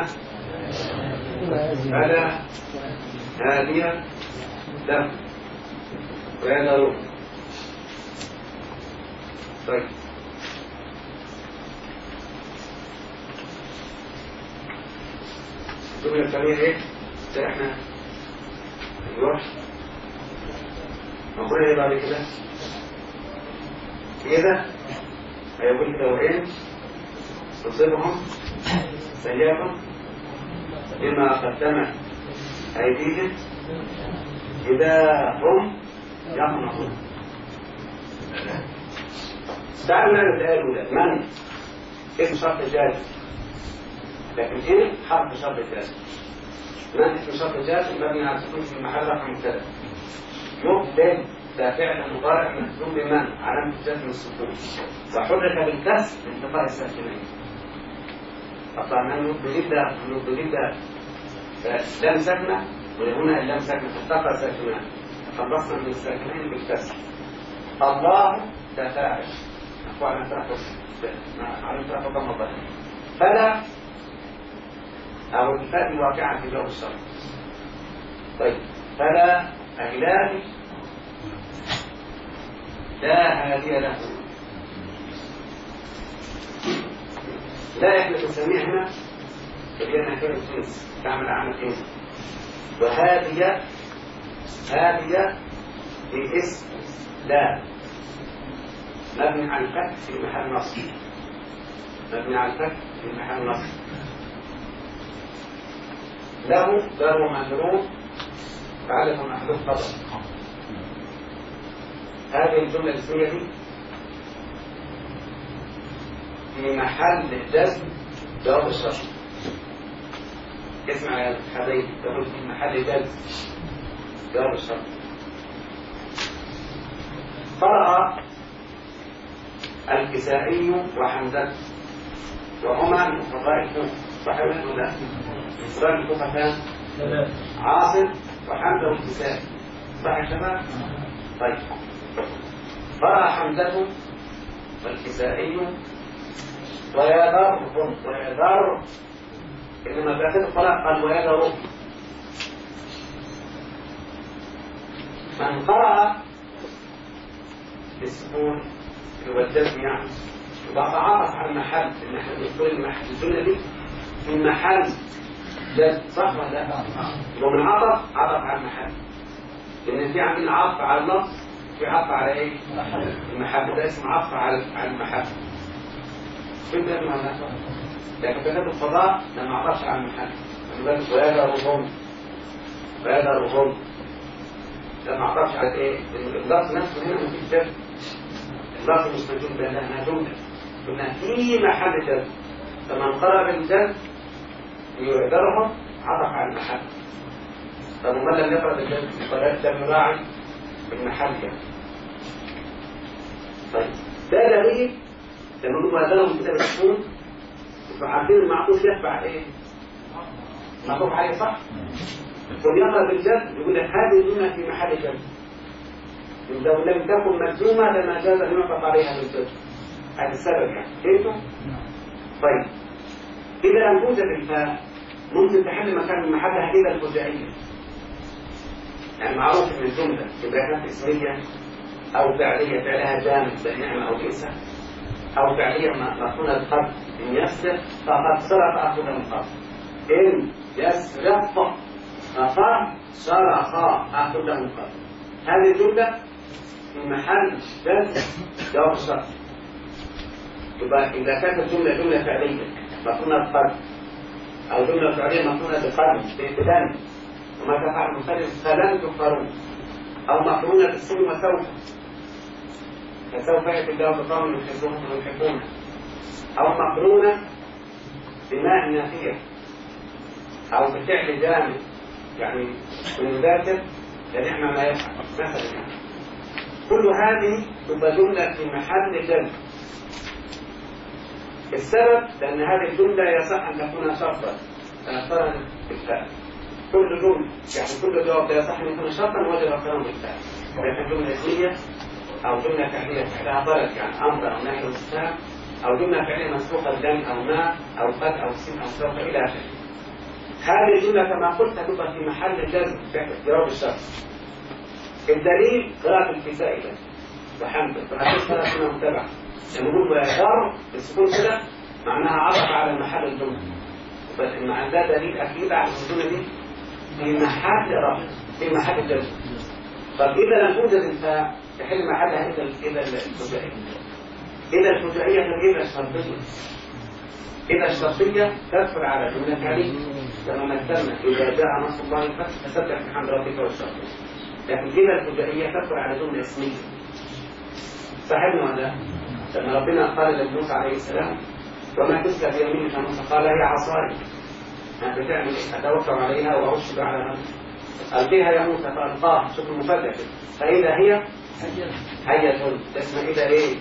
فلا هادي له ويذرون. طيب الجملة الثانية ايه؟ احنا نروح نقول ايه بعد كده؟ كده هيقول كده وإن تصيبهم سيئة بما قدمت أيديهم إذا هم يقنطون. تعالوا نعرف الآية الأولى. من اسم شرط جازم لكن إيه حرف شرط جازم. من اسم شرط جازم مبني على السكون في محل رفع مبتدأ. يبدل ده فعل مضارع مجزوم بمن علامة الجزم السكون وحرك بالكسر لانتقاء الساكنين. طبعا من يبدل ده لام ساكنة وهنا اللام ساكنة فالتقى ساكنان خلصنا من الساكنين بالكسر. الله ده فاعل أقوى على طرف ضم ضمير فلا أو الفاء الواقعة في جواب الشرط. طيب فلا أهلال لا هادي له. لا احنا بنسميها هنا اللي هي نكره الجنس تعمل عمل جنس. وهادية هذه باسم لا مبني على الفتح في محل نصب، مبني على الفتح في محل نصب. له جار ومجرور تعرف محذوف خبر. هذه الجملة الاسمية دي في محل جزم جواب الشرط. اسمع يا حبيبي، تقول في محل جزم جواب الشرط. قرأ الكسائي وحمزة وهما من قراء الكوفة، صحيح ولا لا؟ من قراء الكوفة كان عاصم وحمزة والكسائي، صح يا شباب؟ طيب قرأ حمزة والكسائي ويذرهم، ويذر إنما في آخر القراءة قال ويذرهم. من قرأ بالسكون والجزم يعني يبقى عطف على المحل، ان احنا بنقول المحل الجمله دي في محل جزم، صح ولا لا؟ ومن عطف على المحل، لان في عندنا عطف على اللفظ، في عطف على ايه؟ المحل، ده اسمه عطف على المحل. فهمت يا ابني؟ لكن كتاب القضاء لما عطفش على المحل، ويذرهم ويذرهم لما عطفش على ايه؟ اللفظ نفسه هنا مفيش جزم، اللفظ مش موجود لأنها جملة، قلنا في محل جزم، فمن قرأ بالجزم يعذرهم عطف على المحل. طب ومن لم يقرأ بالجزم فلا لم يراعي المحل يعني. طيب ده دليل لما نقول ويعذرهم كده بالسكون، انتوا عارفين المعطوف يتبع ايه؟ معطوف عليه صح؟ ويقرأ بالجزم يقول لك هذه الجملة في محل جزم، لو لم تكن مجزومة لما جاز أن يعطف عليها بالجزم. هذا السبب يعني، فهمتوا؟ طيب إذا لم توجد الفاء ممكن تحل مكان محلها إذا الفجائية، يعني معروف من الجملة إذا كانت اسمية أو فعلية فعلها جامد بالنعمة أو بئسة، أو فعلية مفعولة بالقبض إن يسرق فقد سرق أخذ من قبض، إن يسرق فقد سرق أخذ من قبض. هذه الجملة في محل جزم جواب الشرط. يبقى إذا كانت الجملة جملة فعلية مفعولة بالقبض، أو جملة فعلية مفعولة بالقبض بإبتدان وما تفعل المختلف فلن تكفرون، أو مفعولة بالسين وسوف فسوف يأتي الله بقوم يحبونهم ويحبونه، أو مقرونة بماء نافية، أو بفعل جامد يعني المذاكر لنعم ما يفعل مثلا يعني. كل هذه تبقى جملة في محل جزم. السبب لأن هذه الجملة يصح أن تكون شرطا فنقرن بالفعل. كل جملة يعني كل جواب يصح أن يكون شرطا وجب قرن بالفعل، لكن جملة اسمية أو جملة فعلية فعلها طلب يعني أمر أو نهي أو استفهام، أو جملة فعلية مسبوقة بدم أو ما أو قد أو سين أو سوف إلى آخره. هذه الجملة كما قلت تبقى في محل جزم جواب الشرط. الدليل قراءة الكسائي وحمزة، فهذه قراءة متبعة. لما نقول ويذر السكون كده معناها عطف على المحل الجملة، بس مع ده دليل أكيد على الجملة دي في محل رفع في محل جزم. طب إذا لم توجد الفاء تحل محلها إذا الفجائية. إذا الفجائية إذا الشرطية. إذا الشرطية تدخل على جملة فعلية كما مثلنا إذا جاء نصر الله الفتح فسبح بحمد ربك والشرطية. لكن إذا الفجائية تدخل على جملة اسمية. صحيح ولا لا؟ لما ربنا قال لموسى عليه السلام وما تسلك بيمينك موسى قال هي عصاي بتعمل ايه؟ اتوكل عليها وارشد على نفسي القيها يا موسى فالقاها. شوف المفاجاه فاذا هي حيه اسمها اذا ايه؟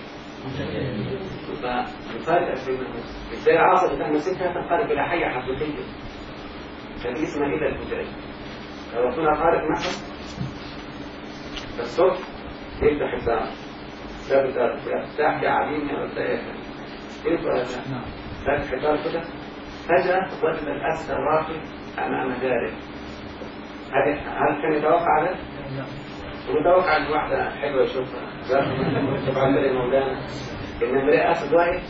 فمفاجاه سيدنا موسى ازاي العصا اللي تمسكها تنقلب الى حيه حقيقيه، فدي اسمها اذا الفجائيه. لو ربنا خالق مثلا الصبح يفتح الساعه لا تحكي عديمة ولا ايه كيف ولا لا تحكي كده فجأة وجد الأسد الراقي أمام داره. هل كان يتوقع هذا؟ ومتوقع أن واحدة حلوة يشوفها طبعا لي مولانا إن امرئ أسد واقف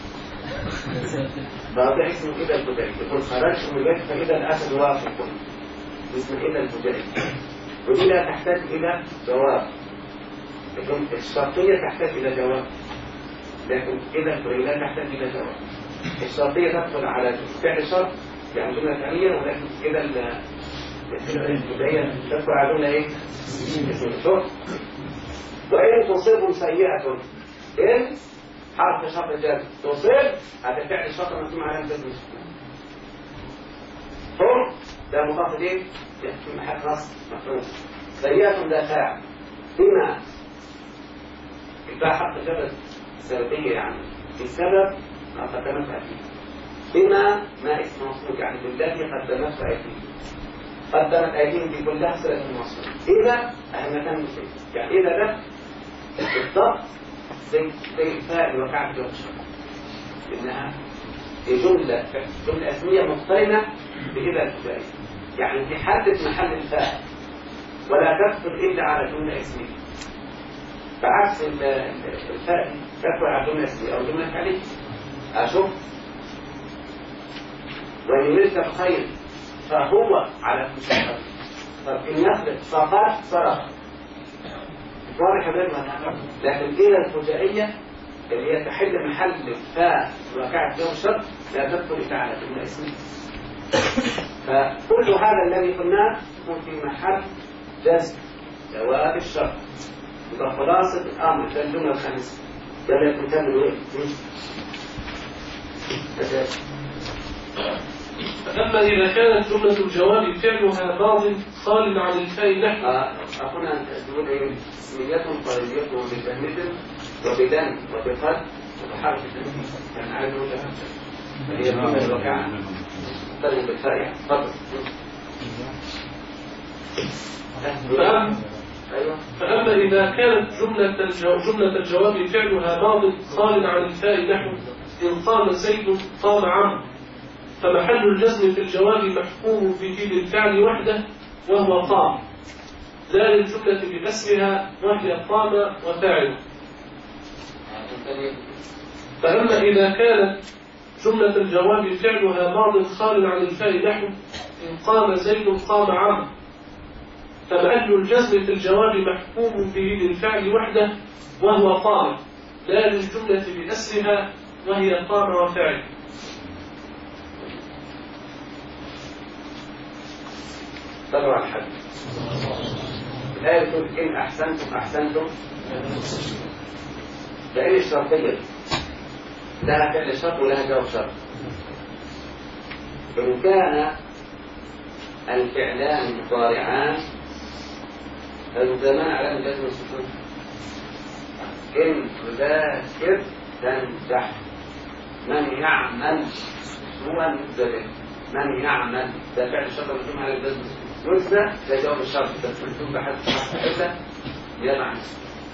فهذا اسمه إذا الفجائي، يقول خرجت من البيت فإذا الأسد واقف اسمه إذا الفجائي. ودي لا تحتاج إلى جواب، لكن الشرطية تحتاج إلى جواب، لكن إذا الفعل لا تحتاج إلى جواب. الشرطية تدخل على فعل شرط يعني جملة فعلية، ولكن إذا الفعلية تدخل على جملة إيه؟ اسم الشرط. وإن تصيبهم سيئة، إن حرف شرط جازم، تصيب هذا فعل الشرط مكتوب على جزم السكون. هم ده مضاف إليه في محل نصب مفعول. سيئة ده فاعل بما الباء حرف جر سببية يعني السبب ما قدمته أكيد. بما ما اسم موصول يعني بالذي قدمته أكيد. قدمت أيديهم في كلها صلة الموصول. إذا أهمتان يعني إذا ده بالضبط زي الفاعل وقعت له الشرط، إنها جملة اسمية مقترنة بإذا الفاعل، يعني تحدد محل الفاعل ولا تدخل إلا على جملة اسمية، بعكس الفاعل تدخل على جملة اسمية أو جملة فعلية. أشوف وإن يريد الخير فهو على المستقبل. طب إن نخلق فقط صرف واضح بينها، لكن إلى الفجائية اللي هي تحل محل الفاء وقعت له الشرط لا تدخل إلا على جملة اسمية. فكل هذا الذي قلناه يكون في محل جزم جواب الشرط. يبقى خلاصة الأمر ده الجملة الخامسة. يلا نكمل إيه؟ فأما إذا كانت جملة الجواب فعلها ماض خال عن الفاء نحو أخونا تقول إيه؟ اسمية قليلية وبفهمة وبدن وبقد وبحرف التنفيذ يعني عايز نقول لها هي الجملة الواقعة ترجم بالفاء. تفضل. فأما إذا كانت جملة الجواب فعلها ماض خال عن الفاء نحو إن قام زيد قام عمرو، فمحل الجزم في الجواب محكوم به بالفعل وحده وهو قام، لا للجملة بأسرها وهي قام وفاعل. فأما إذا كانت جملة الجواب فعلها ماض خال عن الفاء نحو إن قام زيد قام عمرو، فمحل الجزم في الجواب محكوم به بالفعل وحده وهو قام، لا للجملة بأسرها وهي قام وفاعل. صلوا على الحبيب. الآية تقول إن أحسنتم أحسنتم فإن الشرطية لها فعل شرط ولها جواب شرط. إن كان الفعلان مضارعان فالزمان على جزم السكون. إن تذاكر تنجح، من يعمل هو المبتدئ، من يعمل ده فعل شرط مكتوب على الجزم السكون. يجزى ده جواب الشرط بس مكتوب بحذف حرف يلا عن.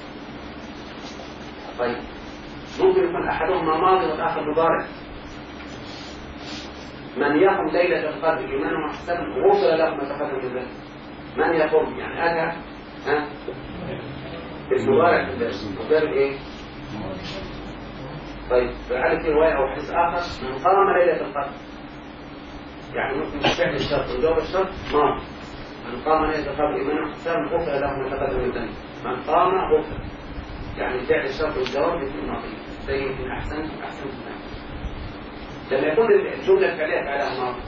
طيب ممكن يكون أحدهما ماضي والآخر مضارع. من يقم ليلة القدر إيمانا واحتسابا غفر له ما تقدم من ذنبه. من يقوم يعني أتى المضارع في المضارع إيه؟ طيب فعلت في رواية أو حديث آخر من قام ليلة القدر، يعني ممكن فعل الشرط وجواب الشرط ماضي. من قام ليلة القدر إيمانا واحتسابا غفر له ما تقدم من ذنبه. من قام غفر يعني فعل الشرط والجواب يكون ماضي. زي من أحسنتم أحسنتم لما يكون الجملة الفعلية فعلها ماضي.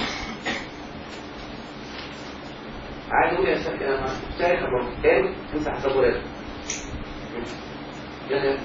عايز اقول يا شيخ انا شايف ابو كام امسح السبوره يلا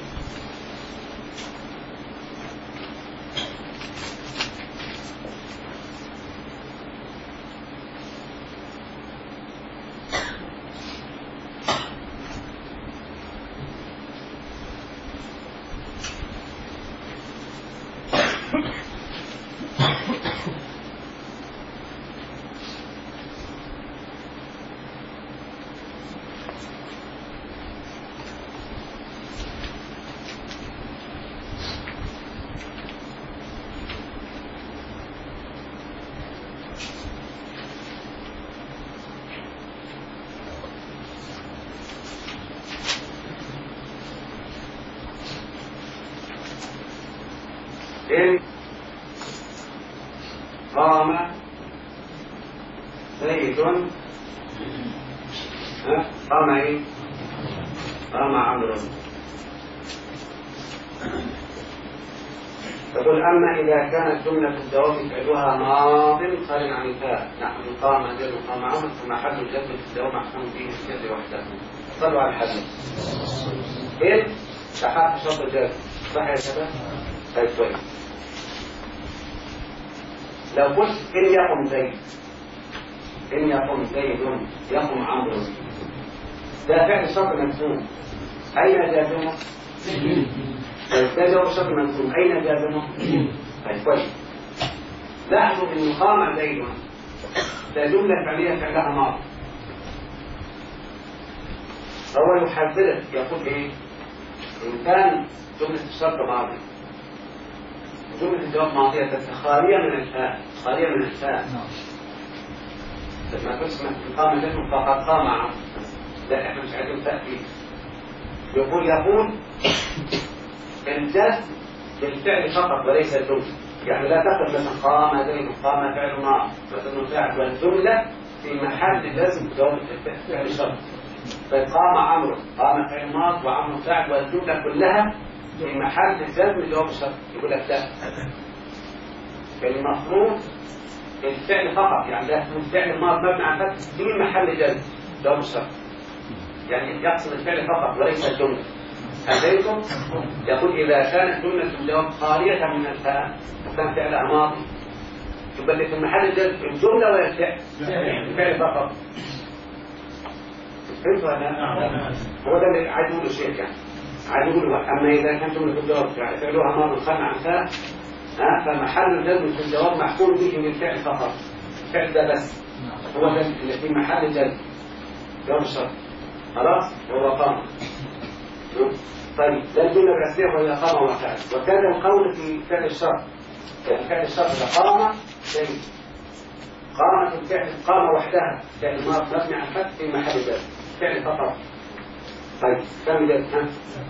إن قام زيد قام ايه؟ قام عمرو. تقول أما إذا كانت جملة الجواب فعلها ماض خارج عن الفاء نحن قام زيد قام عمرو ثم حل الجد في الجواب محكوم فيه الجد وحده. صلوا على الحديث. إيه؟ تحقق شرط الجد صح يا شباب؟ طيب كويس. لو قلت إن يقم زيد إن يقم زيد يقم عمرو ده فعل شرط مجزوم أين جازمه؟ ده جواب شرط مجزوم أين جازمه؟ طيب كويس. لاحظوا إن قام زيد ده جملة فعلية فعلها ماضي. هو يحذرك يقول إيه؟ إن كان جملة الشرط ماضي جملة الجواب ماضية خالية من الفاء خالية من الفاء ما تسمع قام زيد فقط قام عمرو لا احنا مش عايزين تأكيد. يقول الجزم بالفعل فقط وليس الجملة. يعني لا تقل مثلا قام زيد قام فعل ماضي وزن فاعل والجملة في محل جزم بجواب فعل شرط. فقام عمرو قام فعل ماضي وعمرو فاعل والجملة كلها في محل جزم بجواب الشرط. يقول لك لا المفروض الفعل فقط يعني ده الفعل ماضي مبني على الفتح في محل جزم جواب الشرط. يعني يقصد الفعل فقط وليس الجملة. أتيتم؟ يقول إذا كانت جملة الجواب خالية من الفاء وكان فعلها ماضي يبقى في المحل الجزم الجملة ولا الفعل؟ الفعل فقط. فهمتوا ولا لا؟ هو ده اللي عايز يقوله الشيخ يعني. عايز يقوله أما إذا كانت جملة الجواب فعلها ماضي خالي عن فاء فمحل الجزم في الجواب محكوم به من الفعل فقط. الفعل ده بس هو ده اللي في محل الجزم جواب الشرط. خلاص هو قام. طيب ده الجملة الرسمية وهي قام وفعل. وكذا القول في فعل الشرط. يعني فعل الشرط ده قام زيد قامت الفعل قام وحدها فعل ماضي مبني على الفتح في محل جزم فعل فقط. طيب كم جزم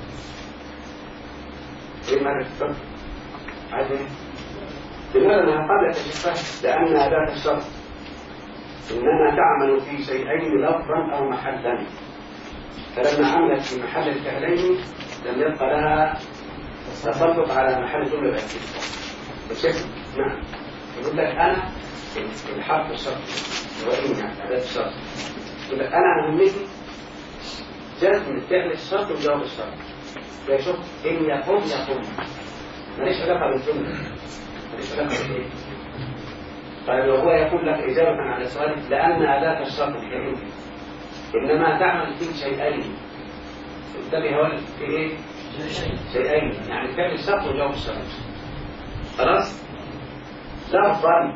ايه معنى الشرط؟ عايز ايه؟ لماذا انها قبل تشفه؟ لأن أداة الشرط إنما تعمل في شيئين لفظا أو محلا. فلما عملت في محل الفعلين لم يبقى لها تسلط على محل الجملة الأساسية. بشكل نعم يقول لك أنا الحرف الشرطي وإن يعني أداة الشرط يقول لك أنا مهمتي جزم فعل الشرط وجواب الشرط. فيشوف إن يقوم يقوم ماليش علاقة بالجملة ماليش علاقة بالإيه. طيب لو هو يقول لك إجابة على سؤالك لأن أداة الشرط الحين إنما تعمل في شيئين. انتبه هو في إيه؟ شيئين يعني فعل الشرط وجواب الشرط. خلاص؟ لفظا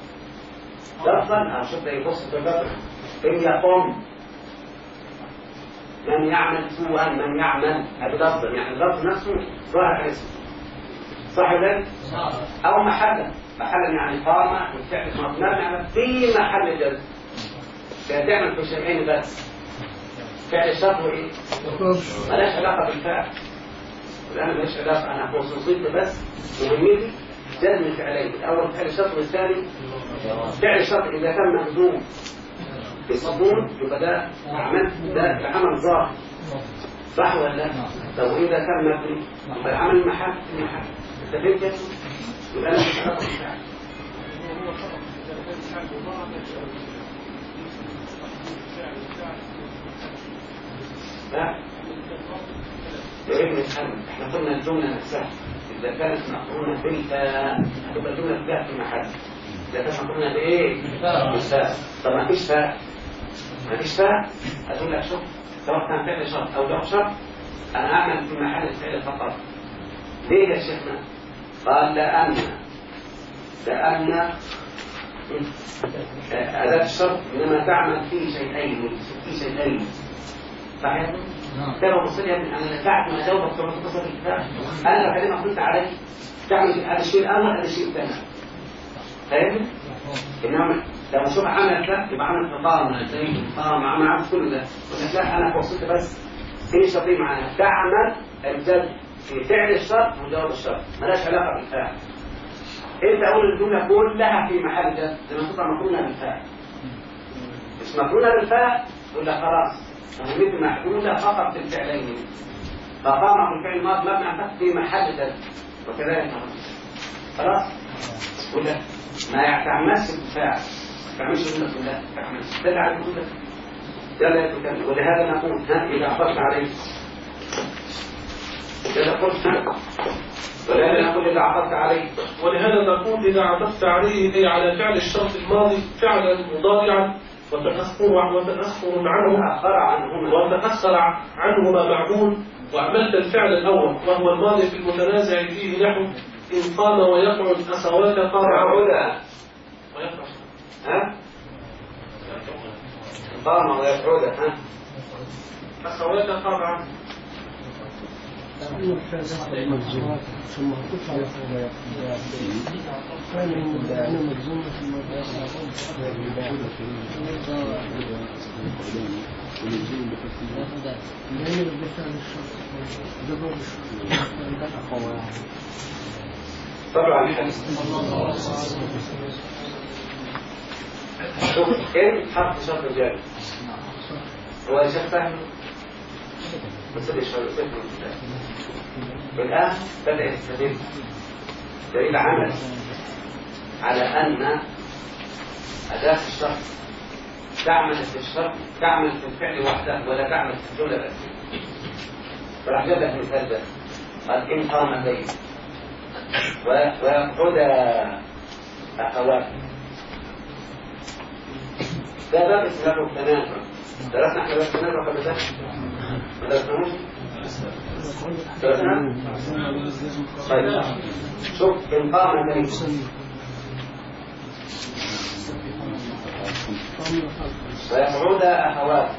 أو شوف يبص في الباب إن يقوم من يعمل سوءا من يعمل هذا لفظا يعني اللفظ نفسه ظاهر اسم صح ولا أو محلا يعني قام والفعل مبني في محل جزم. تعمل في شيئين بس فعل الشرط وايه؟ مالهاش علاقه بالفعل. والان مالهاش علاقه انا خصوصيتي بس مهمتي جزم الفعلين الاول فعل الشرط والثاني فعل الشرط اذا كان مجزوم بالسكون يبقى ده عمل ظاهر صح ولا لا؟ طب واذا كان مبني يبقى العمل محل في محل. انت فهمت؟ يبقى انا مش علاقه بالفعل. لا بابن محمد احنا قلنا الجملة نفسها إذا كانت مقرونة بالفاء هتبقى الجملة فيها في محل. إذا كانت مقرونة بإيه؟ بالفاء. طب ما فيش فاء هتقول لك شوف سواء كان فعل شرط أو جواب شرط أنا أعمل في محل الفعل فقط. ليه يا شيخنا؟ قال لأن أداة الشرط إنما تعمل في شيئين صحيح؟ ترى مصريا أنا بعد ما أجاوبك في مختصر الكتاب أنا لو كلمة كنت عليك تعمل هذا الشيء الأول هذا الشيء الثاني. فاهم؟ إنما لو شوف عمل ده يبقى عمل قام زي قام عمل كل ده. قلت لا أنا وصلت بس في شرطين معانا تعمل الجزم في فعل الشرط وجواب الشرط مالهاش علاقة بالفعل. انت اقول الجمله كلها في محل جزم لما تبقى مقرونه بالفاء مش مقرونه بالفاء تقول لك خلاص فهمت محدودة فقط في الفعلين، فقام في الفعل الماضي مبني على الفتح في محل جزم وكذلك خلاص. ولا ما تعملش بالفعل، ما تعملش جملة كلها، تعملش تدعي الجملة يلا يتكلم. ولهذا نقول إذا عطفت عليه إذا قلت ولهذا نقول إذا عطفت عليه ولهذا نقول إذا عطفت عليه أي على فعل الشرط الماضي فعلا مضارعا وتأخر عنهما معمول، وعملت الفعل الأول وهو الماضي في المتنازع فيه نحو إن قام ويقعد أخوات قام قام ويقعد أخوات قام ثم تطلع أنا مجزومة ثم طبعا شوف إن حرف شرط جاري هو شرط فهم بس الشرط الآن بدأ يستدل دليل عمل على أن أداة الشرط تعمل في الشرط تعمل في الفعل وحده ولا تعمل في الجملة بس. فراح جاب لك مثال ده قال إن قام زيد ويقعد أخوات، ده باب اسمه التنازع. درسنا احنا بس التنازع قبل ده ما درسناهوش؟ درسنا؟ طيب شوف إن قام زيد ويقعد أخوات،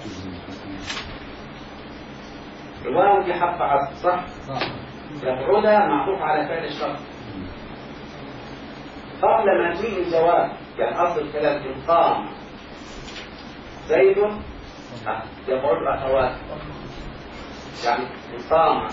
الواو دي حرف عطف صح؟ يقعد معطوف على فعل الشرط قبل ما تيجي الجواب، يعني أصل الكلام إن قام زيد يقعد أخوات، يعني إن قام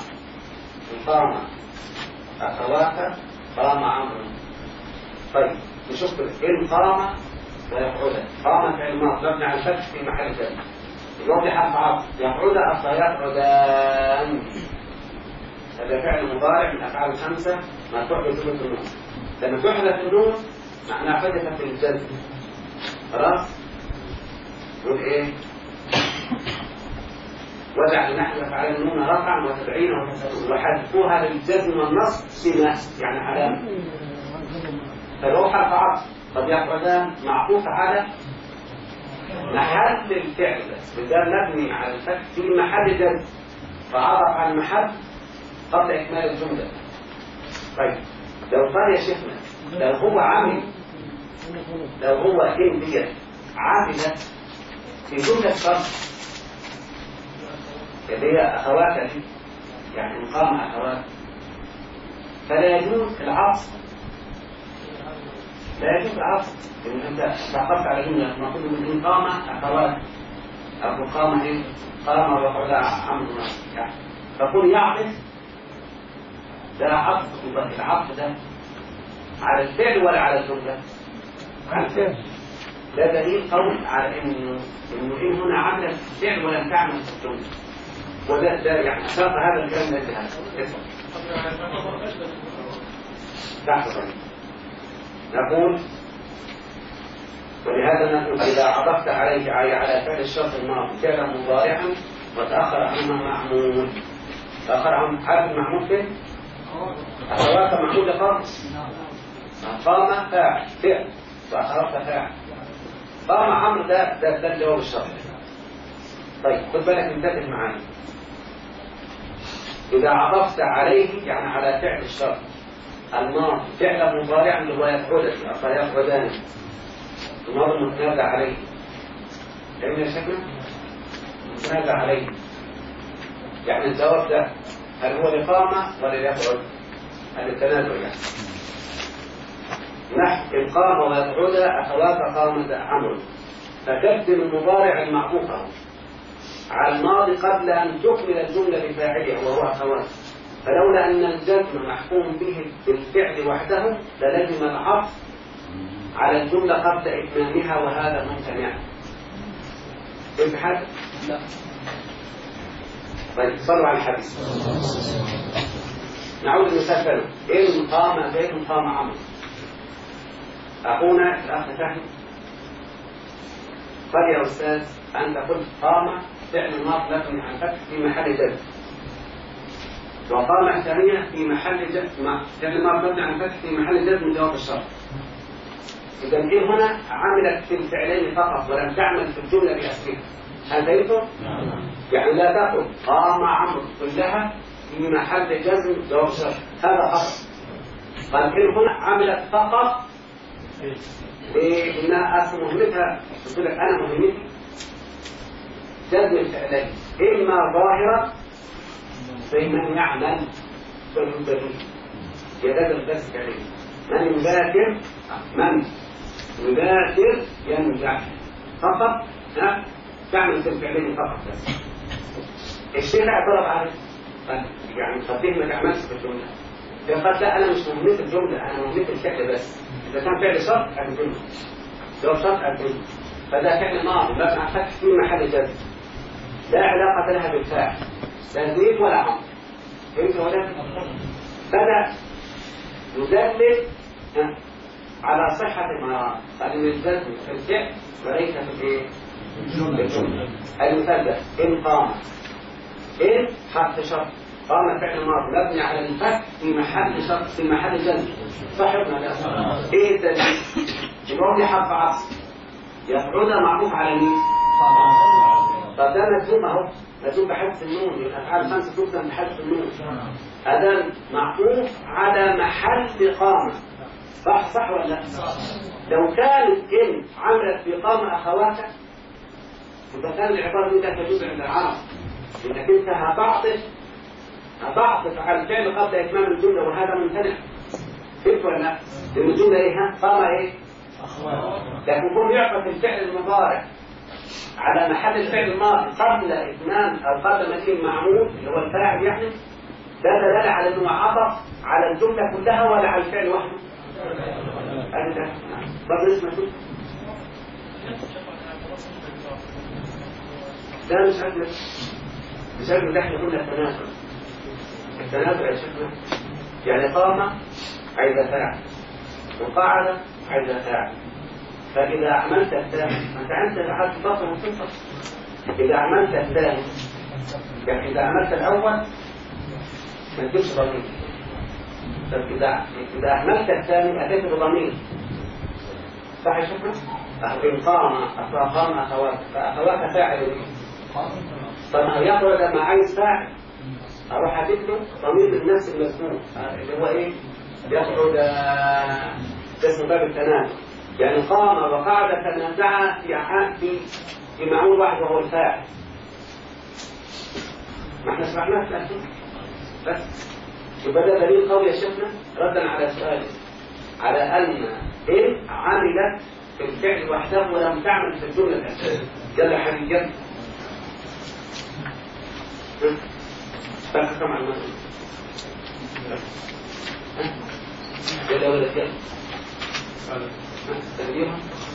أخوات قام عمرو. طيب نشوف إن قام ويقعد، قام فعل ماضي مبني على الفتح في محل جر، الواو دي حرف عطف، يقعد يقعدان هذا فعل مضارع من أفعال الخمسة مرفوع بجملة النون. لما تحذف النون معناها حذفت الجزم خلاص. نقول إيه؟ وجعل نحذف على النون رفعا وتبعينا وتسليما وحذفوها للجزم والنصب سمة يعني علامة. فلو حرف عطف قد يقعدان معطوف على محل الفعل بدل مبني على الفتح في محل جزم فعطف على المحل قبل إكمال الجملة. طيب لو قال يا شيخنا لو هو عامل، لو هو إن دي عاملة في جملة شرط اللي هي أخوات دي يعني إن قام أخوات فلا يجوز العطف، لا يجوز العطف إن أنت تعقبت على جملة المفروض من إن قام أخوات أو قام إيه قام وقعد عمرو يعني فقل يعطف ده عطف. العطف ده على الفعل ولا على الجملة؟ على الفعل. ده دليل قوي على إنه إن هنا عملت الفعل ولم تعمل في الجملة، وده يعني أساق هذا الكلام الذي هذا لحظة. نقول ولهذا نقول إذا عطفت عليه على فعل الشرط الماضي فعلا مضارعا وتأخر عنه معمول، تأخر عنه حرف معمول فين؟ أخوات معمول لقام قام فاعل وأخرت فاعل قام عمرو ده الجواب الشرط. طيب خد بالك انتبه معايا، إذا عطفت عليه يعني على فعل الشرط الماضي فعلا مضارعا اللي هو يقعدان الماضي المتنازع عليه، فهمنا يا شكله؟ متنازع عليه يعني الجواب ده هل هو لقامة ولا يقعد؟ هل التنازع يعني نحو إن قام ويقعد أخوات قام عمرو فتقدم المضارع المعطوفة على الماضي قبل أن تكمل الجملة بفاعله وهو أخوات، فلولا أن الجزم محكوم به بالفعل وحده للزم العطف على الجملة قبل إتمامها وهذا ممتنع. كيف حدث؟ لا طيب صلوا على الحديث. نعود للمثال ثاني. إن قام زيد قام عمرو. أخونا الأخ فهمي قال يا أستاذ أنت قلت قام فعل ماض لكن عن فتح في محل جزم، وقام الثانية في محل جزم فعل ماض لكن عن فتح في محل جزم جواب الشرط. إذا إن هنا عملت في الفعلين فقط ولم تعمل في الجملة بأسرها. هل فهمتم؟ يعني لا تقل قام عمرو كلها في محل جزم جواب الشرط، هذا خطأ. قال إن هنا عملت فقط إنها أصل مهمتها تقول لك أنا مهمتي جزم الفعلين إما ظاهرة زي من يعمل فالمدرس يدل بس كلمة من يذاكر ينجح فقط تعمل في الفعلين فقط بس. الشيء لا اعترض عليه يعني خطيه ما تعملش في الجملة فقال لا أنا مش مهمتي الجملة أنا mهمتي الفعل بس. إذا كان فعل شرط أكمله لو شرط أكمله فده فعل ماضي مبني على الفتح في محل جزم لا علاقة لها بالفاعل لا زيد ولا عمرو. فهمت ولا؟ بدأ يدلل على صحة المراد قال إن الجزم في الفعل وليس في الإيه؟ الجملة. المثال ده إن قام إن حرف شرط قام فعل ماضي مبني على الفتح في محل شرط في محل جزم صح ولا لا؟ ايه الدليل؟ يبقى حرف عطف يفعل معروف على مين؟ طب ده مجزوم اهو مجزوم بحذف النون الافعال الخمسه تجزم بحذف النون هذا معطوف على محل قامه صح ولا لا؟ لو كانت ان عملت في قامه اخواتك يبقى كان العباره دي تجوز عند العرب انك انت هتعطف على الفعل قبل إتمام الجملة وهذا ممتنع. فهمت ولا لا؟ لأن الجملة إيه؟ قام إيه؟ لكن يكون يعطف الفعل المضارع على محل الفعل الماضي قبل إتمام أو قبل مجيء المعمول اللي هو الفاعل يعني ده دلالة على أنه عطف على الجملة كلها ولا على الفعل وحده؟ هذا ده برضه اسمه شو؟ ده مش عارف ده احنا قلنا التنازع يا شيخنا يعني قام عايزة فاعل وقعد عايزة فاعل فإذا عملت الثاني أنت لحد بطل وصفة إذا عملت الثاني يعني إذا عملت الأول ما تجيبش ضمير طب إذا عملت الثاني أتيت بضمير صح يا شيخنا؟ إن قام أخواك فأخواك فاعل طب يقعد لما عايز فاعل أروح أجيب له ضمير النفس المذكور اللي هو إيه؟ يقعد اسمه باب التنازع يعني قام وقعد تنازع في معمول واحد وهو الفاعل ما احنا سمعناه في الأخير بس يبقى ده دليل قوي يا شيخنا ردا على سؤالي على أن إن عملت في الفعل وحده ولم تعمل في الجملة الأساسية يلا حبيبي فالحكم على المنزل يلا ولا كده تقديرها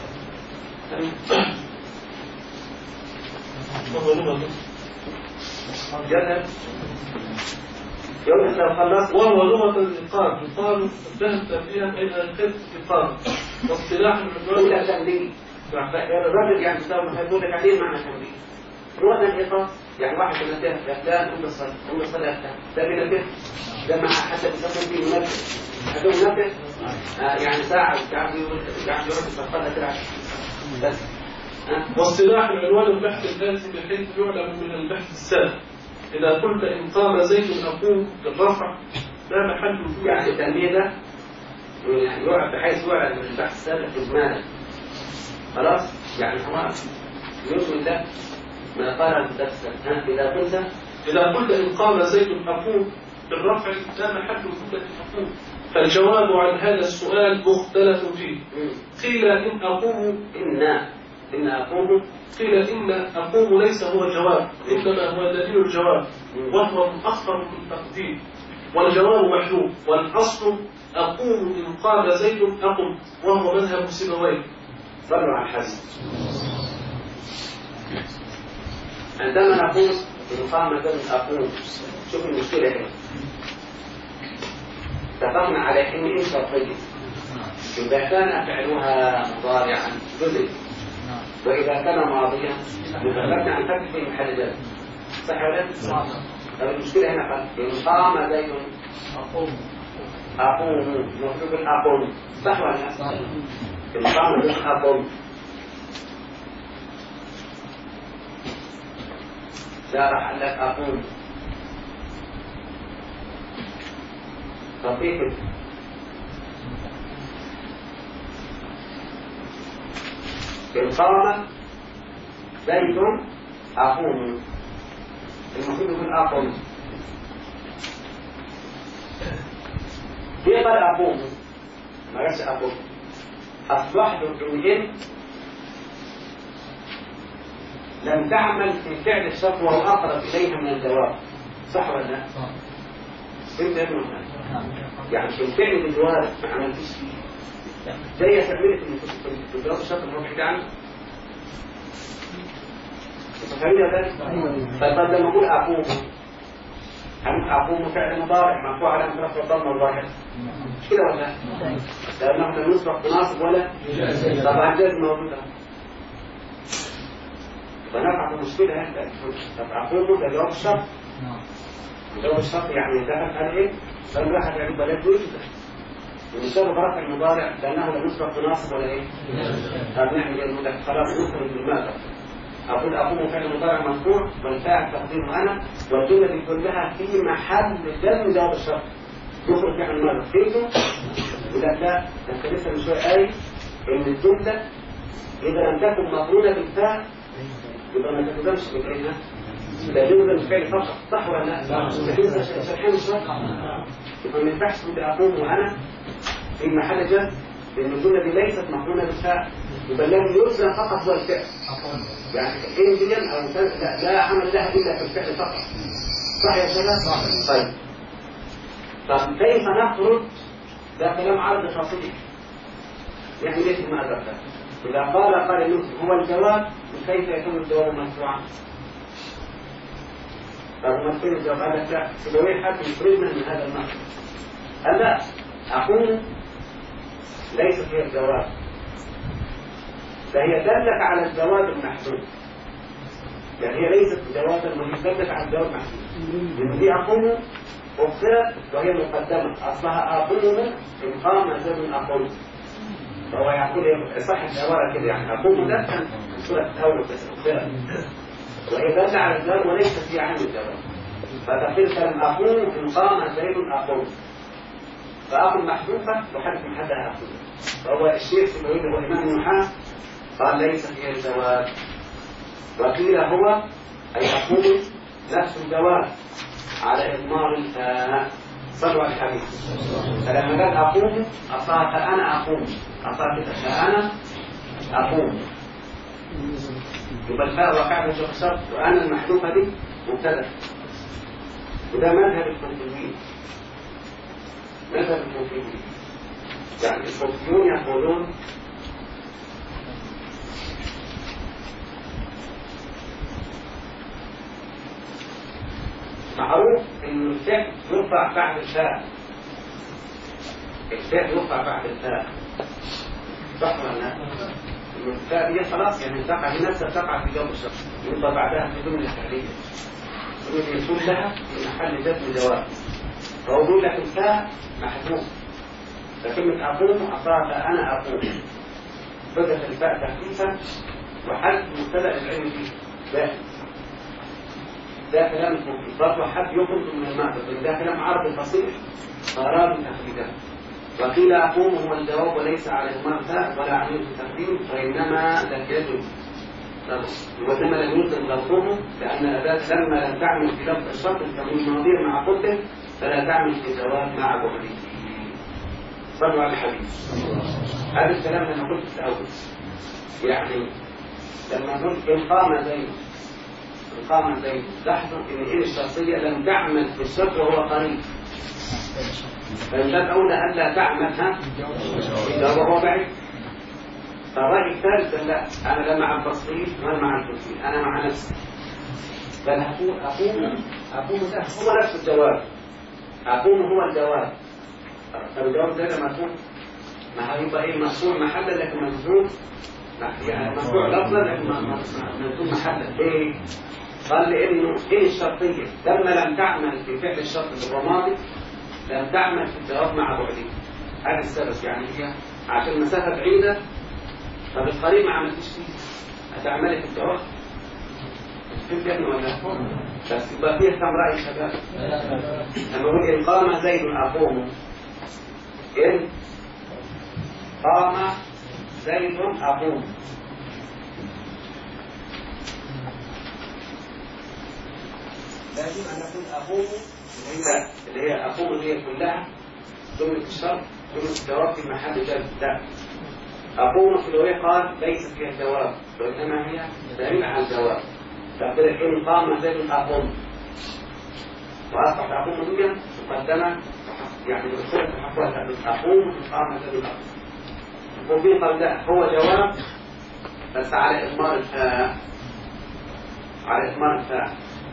يلا يوم لو خلصت وهو لغة الإقام يقال ذهب فيها إلى الكذب إقام واصطلاح الرجل تمليك الرجل يعني تساوي يقول لك عليه معنى تمليك لغة الإقام يعني واحد من الناس يا فلان قم بالصلاة يا فلان ده بينفذ ده مع حتى بيسمون فيه منفذ هذا منفذ يعني ساعة قاعد يروح يصلي كده بس واصطلاح العنوان البحث اللازم بحيث يعلم من البحث السابق إذا قلت إن قام زيد أقوم بالرفع لا محل يعني التنبيه ده يعني يعرف بحيث يعلم من البحث السابق إجمالا خلاص يعني هو يؤمن ده ما قال المدرس إذا قلت إن قام زيد أقوم بالرفع لا محل جملة أقوم فالجواب عن هذا السؤال مختلف فيه قيل إن أقوم إن أقوم قيل إن أقوم ليس هو الجواب إنما هو دليل الجواب وهو مؤخر من التقديم والجواب محذوف والأصل أقوم إن قام زيد أقم وهو مذهب سيبويه. صلوا على الحديث. عندما نقول إن قام زيد أقوم. شوف المشكلة هنا. اتفقنا على إن إيه شرطية. إذا كان فعلها مضارعا جزء، وإذا كان ماضيا اتفقنا عن فتح في محل جر. صح ولا لا؟ طب المشكلة هنا قال إن قام زيد أقوم. مكتوب أقوم. صح ولا لا؟ إن قام زيد أقوم. لا راح قال لك أقوم. طبيعي إن قام زيد أقوم. المفروض يكون أقوم. ليه قال أقوم؟ ما قالش أقوم. أصبحت إن لم تعمل في فعل الشرط وهو أقرب إليها من الجواب. صح ولا لا؟ فهمت يا ابن؟ يعني في الفعل الجواب ما عملتش فيه. زي تعميلة في الجواب الشرط اللي هو بيحكي عنه. فهمت ذلك؟ طيب لما أقول أقوم، أقوم فعل مضارع مرفوع على رفع الضمة الظاهرة. مش كده ولا لا؟ لأنه احنا نسبق بناصب ولا؟ طبعا جزم موجودة. فنقع في مشكلة هذا. طب أقوم ده جواب الشرط. جواب الشرط يعني دخل على إيه؟ فإن واحد يعني بلد وجده. ونشار برفع المضارع لأنه لا نسبق بناصب ولا إيه؟ طب نعمل إيه؟ خلاص نخرج لماذا؟ أقول أقوم فعل مضارع مرفوع والفاعل تقديره أنا والجملة دي كلها في محل جزم جواب الشرط. يخرج فعل المضارع كيفه؟ ولا لا؟ أنت لسه من شوية قايل إن الجملة إذا لم تكن مقرونة بالفاعل يبقى ما تقدمش بالعلم. لا جملة الفعل فقط. صح ولا لا؟ لكن شرحين الشرط يبقى ما ينفعش تقول أقوم وأنا في محل جزم لأن الجملة دي ليست مقرونة بالفاعل. يبقى الذي يلزم فقط هو الفعل. يعني إنجيا أو لا عمل لها إلا في الفعل فقط. صح يا شباب؟ طيب كيف نخرج؟ ده كلام عرض خاصية. يعني ليش ما أدرك؟ إذا قال المسلم هو الجواب كيف يكون الجواب مرفوعا؟ فممثل الجواب قال لك لا سبويه حتى يخرجنا من هذا المعنى. قال لا أقول ليست هي الجواب، فهي دلت على الجواب المحدود. يعني هي ليست جوابا وهي دلت على الجواب المحدود. لأن دي أقوم أخرى وهي مقدمة أصلها أقوم إن قام زيد أقوم. فهو يقول صح العبارة كده يعني أقوم ده كان سورة الأول بس أخرى وهي دلت على الجواب وليست في عين الجواب. فتقول كلام أقوم إن قام زيد أقوم. فأقوم محذوفة وحدث محلها أقوم. فهو الشيخ سبويه هو إمام النحاة قال ليس هي الجواب. وقيل هو أي أقوم نفس الجواب على إضمار الفاء. صلوا على الحبيب. فلما قال أقوم أصلا فأنا أقوم أصلا فأنا أقوم يبقى الفاء وقع في شخصات وأنا المحذوفة دي مبتدأ. وده مذهب الكوفيين. مذهب الكوفيين يعني الكوفيون يقولون معروف ان الفعل يرفع بعد الفاء. الفعل يرفع بعد الفاء. صح ولا لا؟ الفاء دي خلاص يعني تقع هي نفسها تقع في جواب الشرط يرفع بعدها في جمله فعليه. يكون لها في محل جزم جواب. فهو يقول لك الفاء محذوف. فكلمة أقوم أصاب أنا أقوم. بدأت الفاء تخفيفا وحد مبتدأ العلم فيه. ده كلام مفيد برضه حد يخرج من المعرفة. ده كلام عربي فصيح فأراد تخريجه. وقيل أقوم هو الجواب وليس على المرفع ولا عليه التقديم وإنما لم يجب وإنما لم يلزم ضبطه لأن الأداة لما لم تعمل في لفظ الشرط التمويل الماضي مع قلته فلا تعمل في الجواب مع بعده. صلوا على الحبيب. هذا الكلام لما قلت في الأول يعني لما قلت إن قام زيد لاحظوا ان العين الشخصيه لم تعمل في الشرط وهو قريب. فإن باب أولى ألا تعمل إذا وهو بعيد. فالرأي الثالث لا أنا لا مع التصريف ولا مع التوفيق أنا مع نفسي. بل هقول أقوم ده هو نفس الجواب. أقوم هو الجواب. طب الجواب ده مرفوع، ما هيبقى إيه؟ مرفوع محلا لكن منصوب، يعني مرفوع لفظا لكن منصوب محلا. ليه؟ قال لأنه إيه الشرطية؟ لما لم تعمل في فعل الشرط الرمادي لم تعمل في الجواب مع بعده. هذا السبب، يعني هي عشان مسافة بعيدة فبالقريب ما عملتش فيه، هتعملي في الجواب في الجنة ولا بس يبقى فيه كم رأي شباب؟ لما أقول إن قام زيد أقوم، إن قام زيد أقوم، لازم أن نقول أقوم اللي هي أقوم اللي هي كلها جملة الشرط، جملة الجواب في محل جر. لا، أقوم في الوهي قال ليست فيها الجواب وإنما هي دليل على الجواب. تقول إن قام زيد أقوم وأصبح أقوم هي مقدمة، يعني بصورة تحققها أقوم قام زيد أقوم. وفي قال لا هو جواب بس على إضمار الفاء، على إضمار الفاء.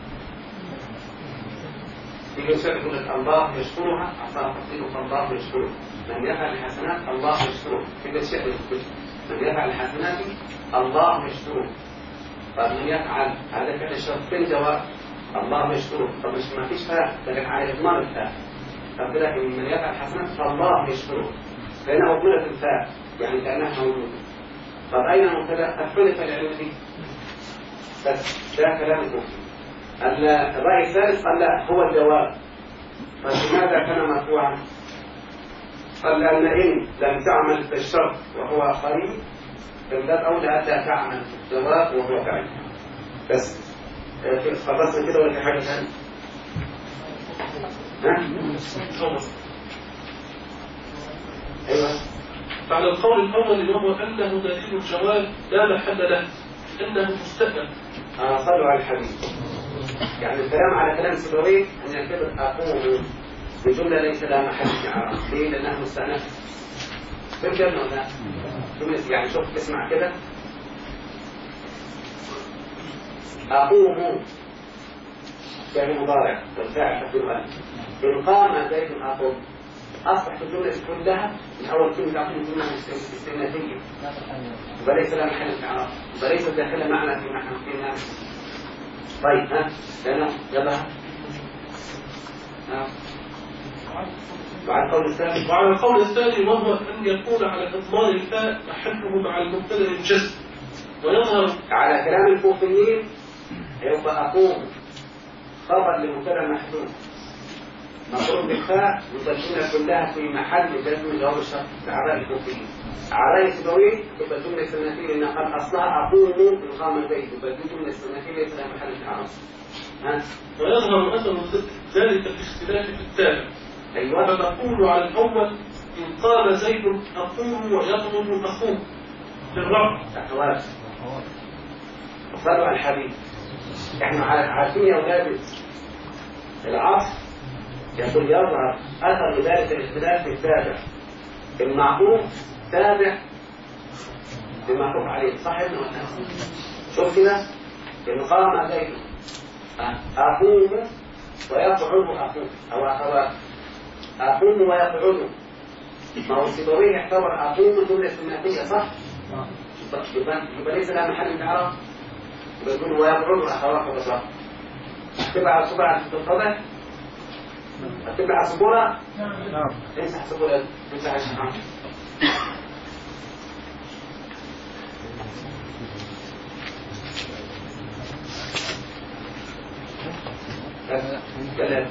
يجي الشيخ يقول لك الله يشكرها، أعطاه تفصيله فالله يشكره، من يفعل الحسنات الله يشكره. يجي الشيخ يقول من يفعل الحسنات الله يشكره. طب من يفعل هذا فعل الشرطين جواب الله يشكره. طب مش ما فيش فاء لكن على إضمار الفاء. طب لكن من يفعل الحسنات فالله يشكره، فهنا أضمرت الفاء يعني كأنها موجودة. طب أين المبتدأ؟ أحذف العلم دي بس. ده كلام المفتي. الرأي الثالث قال لا هو الجواب. فلماذا كان مرفوعا؟ قال لأن إن لم تعمل في الشرط وهو قريب فالباب أولى ألا تعمل في الجواب وهو فعل. بس خلصنا كده ولا في حاجة ثانية؟ أيوه. فعلى القول الأول وهو أنه دليل الجواب لا محل له إنه مستأنف. صلوا على الحبيب. يعني الكلام على كلام سيبويه أن يعتبر أقوم بجملة ليس لها محل في إعراب. ليه؟ لأنها مستأنفة. فهمت ولا لا؟ يعني شوف اسمع كده. أقوم فعل مضارع والفاعل تقديره أنت. إن قام زيد أقوم أصبحت الجملة كلها من أول كلمة أقوم جملة استئنافية وليس لها محل في الإعراب وليس داخلة معنى في محل في نفس. طيب ها لأنه يلا وعلى القول الثاني وهو أن يكون على إضمار الفاء محله مع المبتدأ الجزم ويظهر على كلام الكوفيين يبقى أقوم خبر لمبتدأ محذوف مضروب بالفاء والجملة كلها في محل جزم جواب الشرط على الكوفيين. على سيبويه تبقى الجملة السنتية لأنها قد أصلها أقوم بالقامة زيد تبقى الجملة السنتية ليس لها محل في العرب. ويظهر أثر ذلك الاختلاف في التالي. أيوة. فتقول على الأول إن قام زيد أقوم ويطلب أخوه في الرفع. أخوات صلوا على الحبيب. إحنا عارفين يا أولاد العصر يقول يظهر أثر ذلك الاختلاف في التابع. المعطوف تابع بمعطوف عليه صح ابن ولا شوف كده إن قام زيد أقوم ويقعد أخوه أو أخوات أقوم ويقعد. ما هو سيبويه يعتبر أقوم جملة سنتية صح؟ يبقى ليس لها محل في العرب يقول ويقعد أخوات صح. تبع الصبر على الصبر تبع الصبورة؟ نعم. ليس الصبورة تبع الشحام. كلام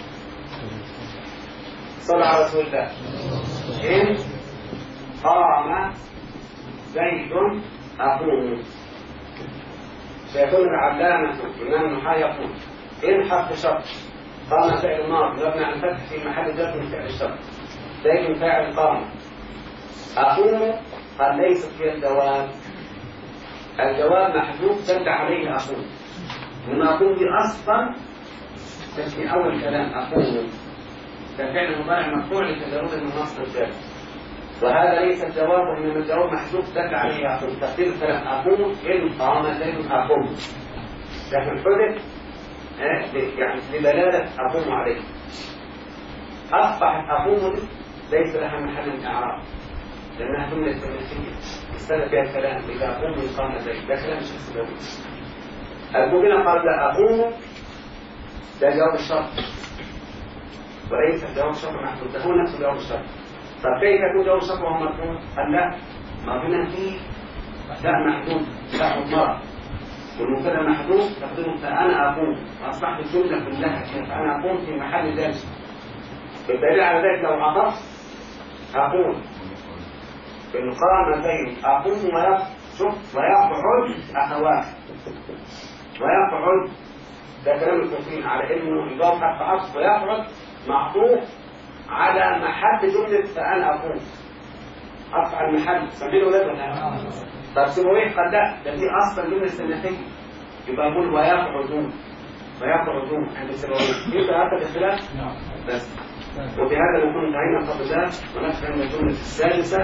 صلى على رسول الله. إن قام زيد أقوم. سيكون العلامة إمام النحاة يقول إن حرف شرط قام فعل ماضي مبني على الفتح في محل جر من فعل الشرط زيد فاعل قام. أقوم قال ليست في الجواب. الجواب محذوف دل عليه أقوم. وما أقوم أصلا في أول كلام أقوم كفعل مضارع مرفوع لتجرد من نصب الجر وهذا ليس الجواب وإنما الجواب محذوف دل عليه أقوم. تقدير الكلام أقوم إن قام زيد أقوم لكن حذف يعني لدلالة أقوم عليه. أصبحت أقوم ليس لها محل من إعراب لأنها جملة استئنافية استند فيها الكلام. إذا أقوم يقام زيد ده كلام شخص جميل. المؤمن قال لا أقوم ده جواب الشرط وليس جواب الشرط محدود، ده هو نفسه جواب الشرط. طب كيف يكون جواب الشرط وهو مرفوع؟ قال لا ما هنا فيه لا محدود لا مضمرة والمبتدا محدود تقديره فأنا أقوم وأصبحت الجملة كلها فأنا أقوم في محل ذلك. بالدليل على ذلك لو عطفت أقوم إن قام زيد أقوم ويقعد أخوات ويقعد ده كلام الكوفيين على إنه يضاف حرف عطف ويقعد معطوف على محل جملة فأنا أقوم عطف على المحل سمعوا ولا لا؟ طب سيبويه قد لا ده دي أصلا جملة استئنافية يبقى يقول ويقعدون عند سيبويه يبقى هذا الاختلاف بس. وبهذا نكون انتهينا قبل ذلك ونفهم الجملة السادسة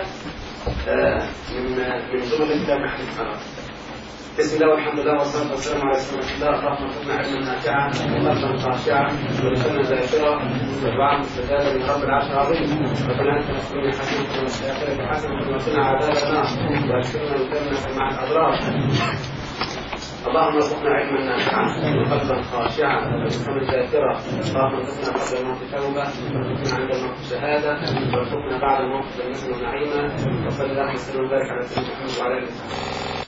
من جملة كتاب محل الخلاص. بسم الله والحمد لله والصلاة والسلام على رسول الله. اللهم ارزقنا علما نافعا وقلبا خاشعا ولسانا ذاكرا واتباعا مستجابا من رب العرش العظيم. ربنا انت نسألنا حسنة وفي الآخرة حسنة وقنا عذاب النار وادخلنا الجنة مع الأبرار. اللهم ارزقنا علما نافعا وقلبا خاشعا ولسانا ذاكرا. اللهم ارزقنا قبل الموت توبة وارزقنا عند الموت شهادة وارزقنا بعد الموت جنة ونعيما. وصلى الله وسلم وبارك على سيدنا محمد وعلى آله وصحبه.